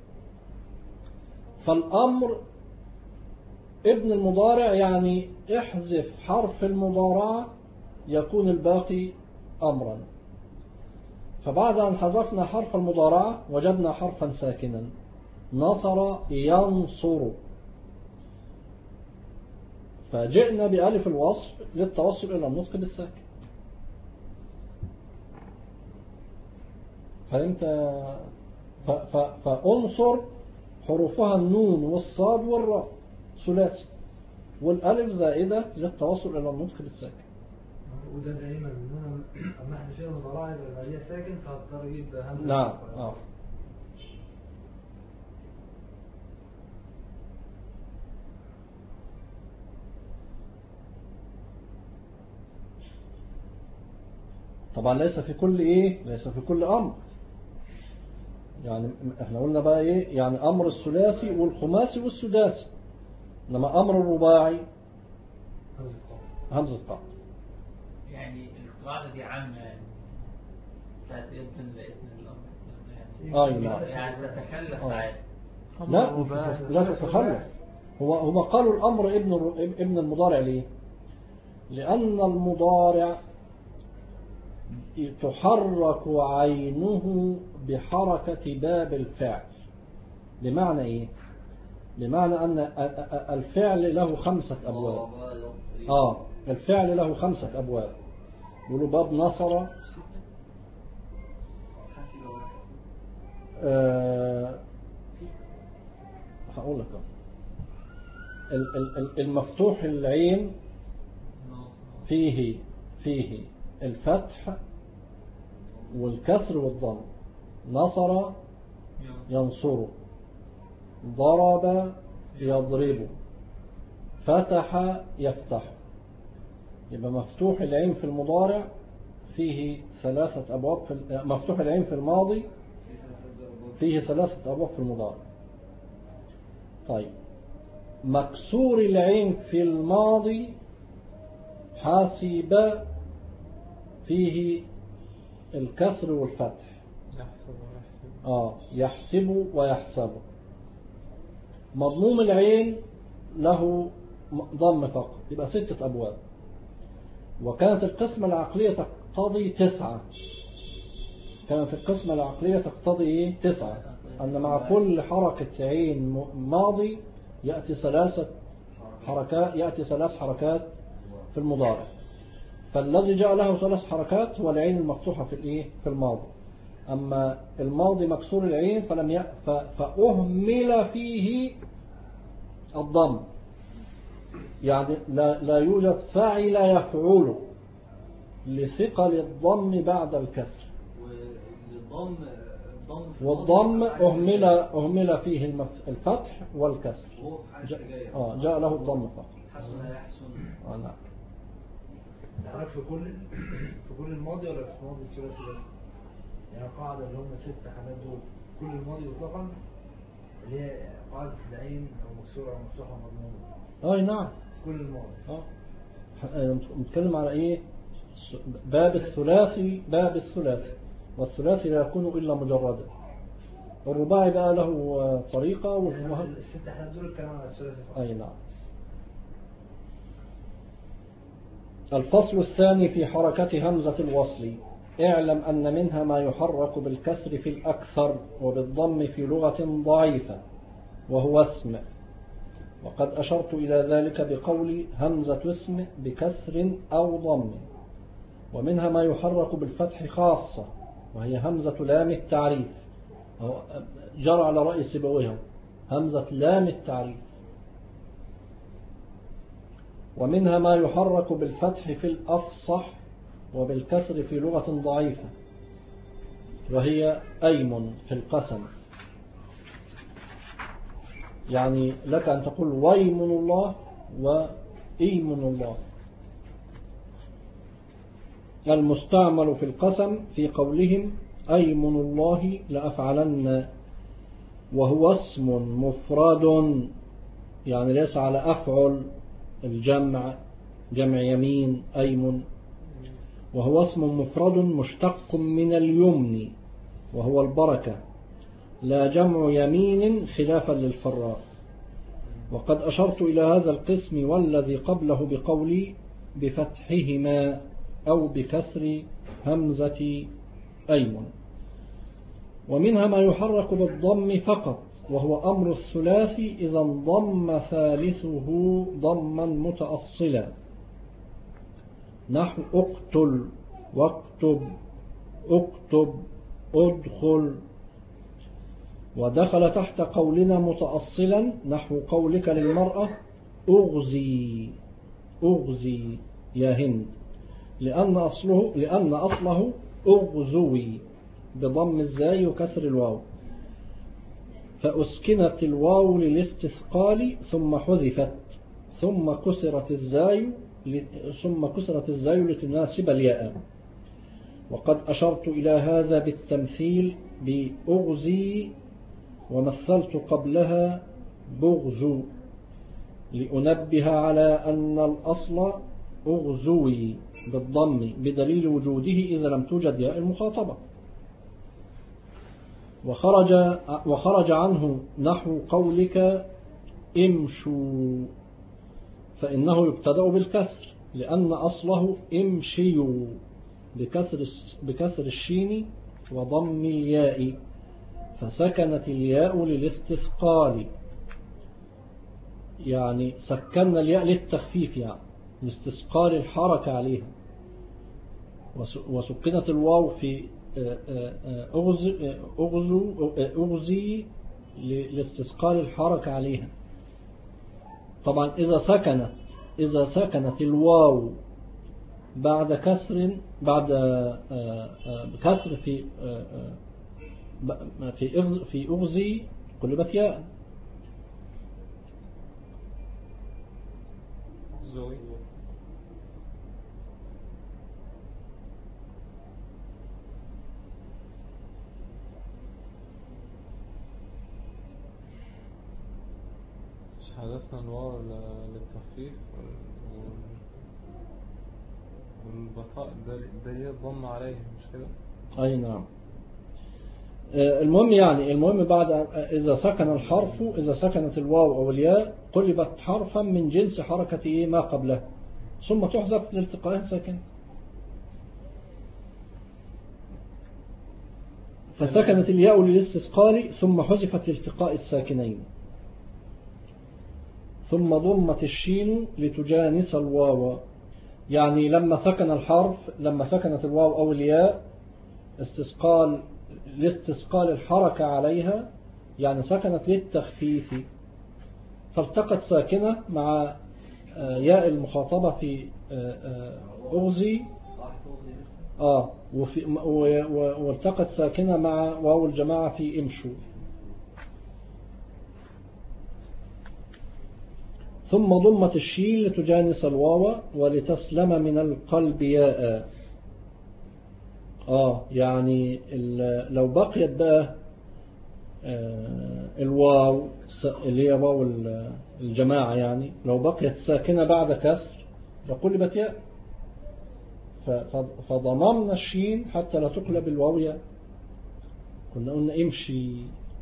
فالأمر ابن المضارع يعني احذف حرف المضارعة يكون الباقي أمرا. فبعد أن حذفنا حرف المضارعة وجدنا حرفا ساكنا، نصر ينصر، فجئنا بألف الوصف للتوصل إلى النطق بالساكن. فأنت فأنصر حروفها النون والصاد والراء ثلاثي، والألف زائدة للتوصل إلى النطق بالساكن. وده دائما ان انا اما احد فيها مضارعه يبقى بعديها ساكن فهضطر اجيب همزه. نعم. طبعا ليس في كل أمر. يعني احنا قلنا بقى ايه يعني أمر الثلاثي والخماسي والسداسي، انما أمر الرباعي همزة قاف. يعني القاعدة دي عامة يعني بتاعت ابن الأمر يعني تتخلف ساعات. لا تتخلف. هو قالوا الأمر ابن المضارع ليه؟ لأن المضارع تحرك عينه بحركة باب الفعل. بمعنى ايه؟ بمعنى أن الفعل له 5 أبواب. الفعل له 5 أبواب. يقولوا باب نصر، هقول لك المفتوح العين فيه الفتح والكسر والضم. نصر ينصر، ضرب يضرب، فتح يفتح. يبقى مفتوح العين في المضارع فيه 3 أبواب. مفتوح العين في الماضي فيه 3 أبواب في المضارع. طيب مكسور العين في الماضي حاسب فيه الكسر والفتح. يحسب ويحسب. مضموم العين له ضم فقط، يبقى 6 أبواب. وكانت القسمة العقلية تقتضي 9. كانت القسمة العقلية تقتضي 9، أن مع كل حركة عين ماضي يأتي 3 حركات في المضارع. فالذي جاء له 3 حركات هو العين المفتوحة في الماضي. أما الماضي مكسور العين فأهمل فيه الضم، يعني لا يوجد فاعل يفعل لثقل الضم بعد الكسر. والضم أهمل فيه الفتح والكسر. جاء له الضم فقط. نعم. تعرف في كل الماضي ولا في الماضي الثلاثي بس؟ يعني قاعدة اللي هم 6 حالات دول كل الماضي مطلقا، اللي هي قاعدة العين أو مكسورة أو مفتوحة ومضمومة. أي نعم. كل الماضي. نتكلم على إيه؟ باب الثلاثي. والثلاثي لا يكون إلا مجردا. الرباعي بقى له طريقة ال6 حالات دول الكلام على الثلاثي فقط. أي نعم. الفصل الثاني في حركة همزة الوصل. اعلم أن منها ما يحرك بالكسر في الأكثر وبالضم في لغة ضعيفة وهو اسم، وقد أشرت إلى ذلك بقول همزة اسم بكسر أو ضم. ومنها ما يحرك بالفتح خاصة وهي همزة لام التعريف، جرى على رأي سيبويه همزة لام التعريف. ومنها ما يحرك بالفتح في الأفصح وبالكسر في لغة ضعيفة وهي أيم في القسم، يعني لك أن تقول ويمن الله وإيمن الله. المستعمل في القسم في قولهم أيمن الله لأفعلن، وهو اسم مفرد يعني ليس على أفعل الجمع، جمع يمين أيمن، وهو اسم مفرد مشتق من اليمن وهو البركة، لا جمع يمين خلافا للفراء. وقد أشرت إلى هذا القسم والذي قبله بقولي بفتحهما أو بكسر همزة أيمن. ومنها ما يحرك بالضم فقط وهو أمر الثلاثي إذا انضم ثالثه ضما متأصلا، نحو اقتل واكتب اكتب ادخل. ودخل تحت قولنا متأصلا نحو قولك للمرأة أغزي أغزي يا هند، لأن أصله أغزوي بضم الزاي وكسر الواو، فأسكنت الواو للاستثقال ثم حذفت ثم كسرت الزاي لتناسب الياء. وقد أشرت إلى هذا بالتمثيل بأغزي ومثلت قبلها بغزو لأنبه على أن الأصل أغزوي بالضم بدليل وجوده إذا لم توجد ياء المخاطبة. وخرج عنه نحو قولك امشوا، فإنه يبتدأ بالكسر لأن أصله امشيوا بكسر الشين وضم الياء، فسكنت الياء للاستثقال، يعني سكن الياء للتخفيف، يعني لاستثقال الحركة عليها. وسكنت الواو في أغزي لاستثقال الحركة عليها. طبعا إذا سكنت الواو بعد كسر في أغزي قلبت ياء. حدثنا الواو للتخفيف والبقاء ده ضم عليه مش كده؟ أي نعم. المهم بعد إذا سكن الحرف، إذا سكنت الواو أو الياء قلبت حرفا من جنس حركة ما قبله ثم تحذف لالتقائها ساكن، فسكنت الياء للاستثقال ثم حذفت لالتقاء الساكنين، ثم ضمت الشين لتجانس الواو، يعني لما سكن الحرف، لما سكنت الواو أو الياء لاستثقال الحركة عليها، يعني سكنت للتخفيف، فالتقت ساكنة مع ياء المخاطبة في أغزي، والتقت ساكنة مع واو الجماعة في امشوا. ثم ضمت الشين لتجانس الواو ولتسلم من القلب ياء. يعني لو بقيت بقى الواو اللي هي واو الجماعة، يعني لو بقيت ساكنة بعد كسر لقلبت ياء، فضممنا الشين حتى لا تقلب الواو ياء. كنا قلنا امشي.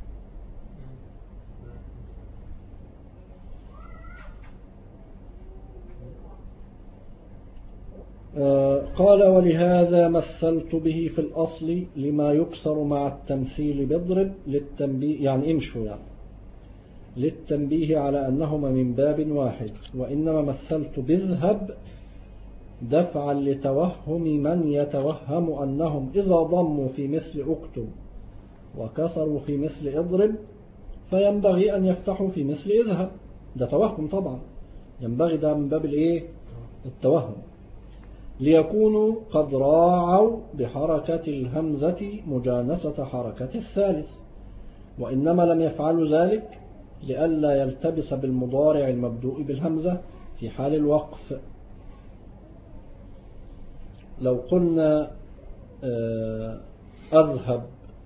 قال ولهذا مثلت به في الأصل لما يكسر مع التمثيل بضرب للتنبيه، يعني امشوا، يعني للتنبيه على أنهما من باب واحد. وإنما مثلت بذهب دفعا لتوهم من يتوهم أنهم إذا ضموا في مثل أكتب وكسروا في مثل اضرب فينبغي أن يفتحوا في مثل اذهب. ده توهم طبعا، ينبغي ده من باب التوهم، ليكونوا قد راعوا بحركة الهمزة مجانسة حركة الثالث. وإنما لم يفعلوا ذلك لئلا يلتبس بالمضارع المبدوء بالهمزة في حال الوقف. لو قلنا أذهب،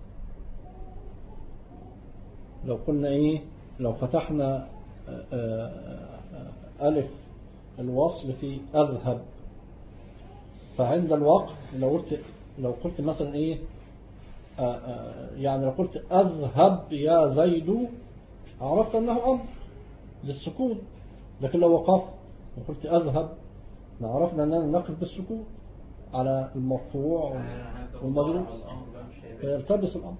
لو قلنا لو فتحنا ألف الوصل في أذهب، فعند الوقف لو قلت مثلا يعني لو قلت أذهب يا زيد عرفت أنه أمر للسكون. لكن لو وقفت وقلت أذهب عرفنا أننا نقف بالسكون على المرفوع والمضروب فيلتبس الأمر.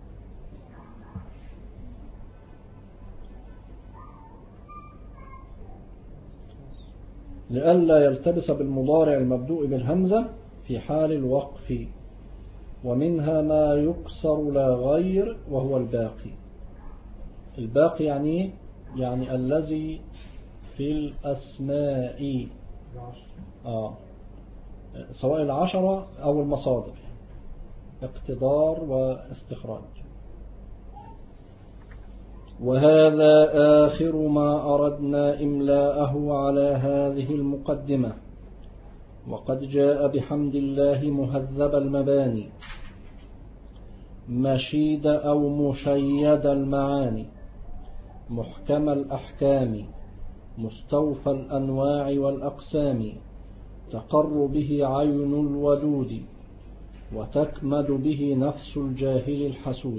لئلا يلتبس بالمضارع المبدوء بالهمزة في حال الوقف. ومنها ما يكسر لا غير وهو الباقي. الباقي يعني الذي في الأسماء، سواء العشرة أو المصادر، اقتدار واستخراج. وهذا آخر ما أردنا إملاءه على هذه المقدمة، وقد جاء بحمد الله مهذب المباني مشيد أو مشيد المعاني محكم الأحكام مستوفى الأنواع والأقسام تقر به عين الودود وتكمد به نفس الجاهل الحسود.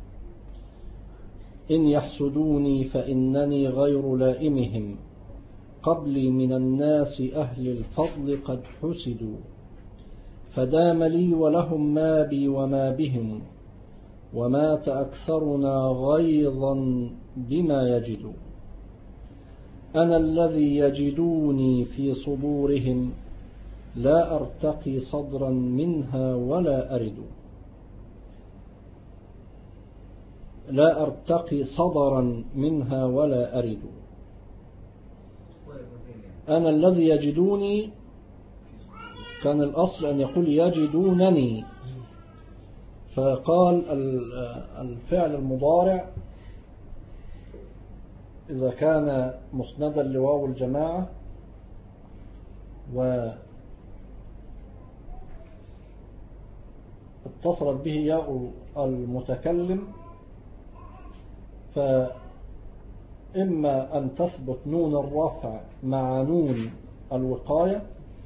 إن يحسدوني فإنني غير لائمهم قبلي من الناس أهل الفضل قد حسدوا فدام لي ولهم ما بي وما بهم ومات أكثرنا غيظا بما يجدوا. أنا الذي يجدوني في صدورهم لا أرتقي صدرا منها ولا أرد. لا أرتقي صدرا منها ولا أرد. أنا الذي يجدوني، كان الأصل أن يقول يجدونني، فقال الفعل المضارع إذا كان مسندا لواو الجماعة واتصلت به ياء المتكلم فإما أن تثبت نون الرفع مع نون الوقاية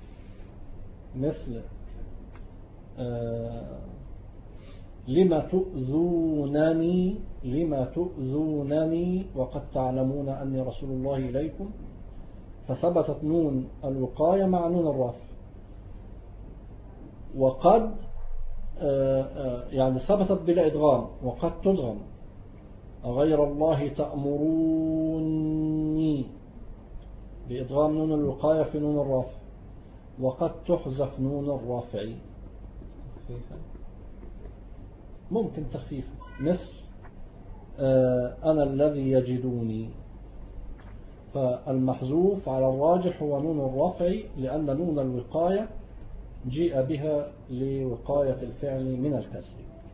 مثل لما تؤذونني وقد تعلمون أني رسول الله إليكم، فثبتت نون الوقاية مع نون الرفع. وقد يعني ثبتت بلا إدغام، وقد تدغم غير الله تأمروني بإدغام نون الوقاية في نون الرفع. وقد تحذف نون الرافع ممكن تخفيفا، مثل أنا الذي يجدوني، فالمحذوف على الراجح هو نون الرفع لأن نون الوقاية جيء بها لوقاية الفعل من الكسر.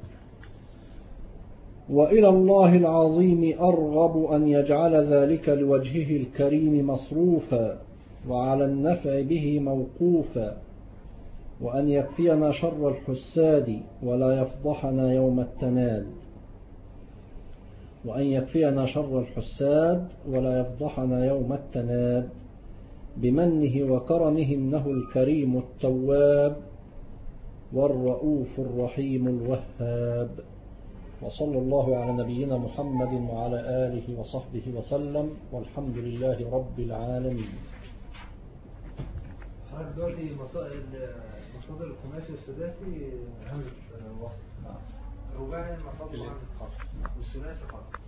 وإلى الله العظيم أرغب أن يجعل ذلك لوجهه الكريم مصروفا، وعلى النفع به موقوفا، وأن يكفينا شر الحساد ولا يفضحنا يوم التناد، وأن يكفينا شر الحساد ولا يفضحنا يوم التناد، بمنه وكرمه إنه الكريم التواب والرؤوف الرحيم الوهاب. وصلى الله على نبينا محمد وعلى آله وصحبه وسلم، والحمد لله رب العالمين. حضرتك دلوقتي مصادر الخماسي والسداسي همزة وصل، الرباعي مصادر همزة خفض، والثلاثي خفض.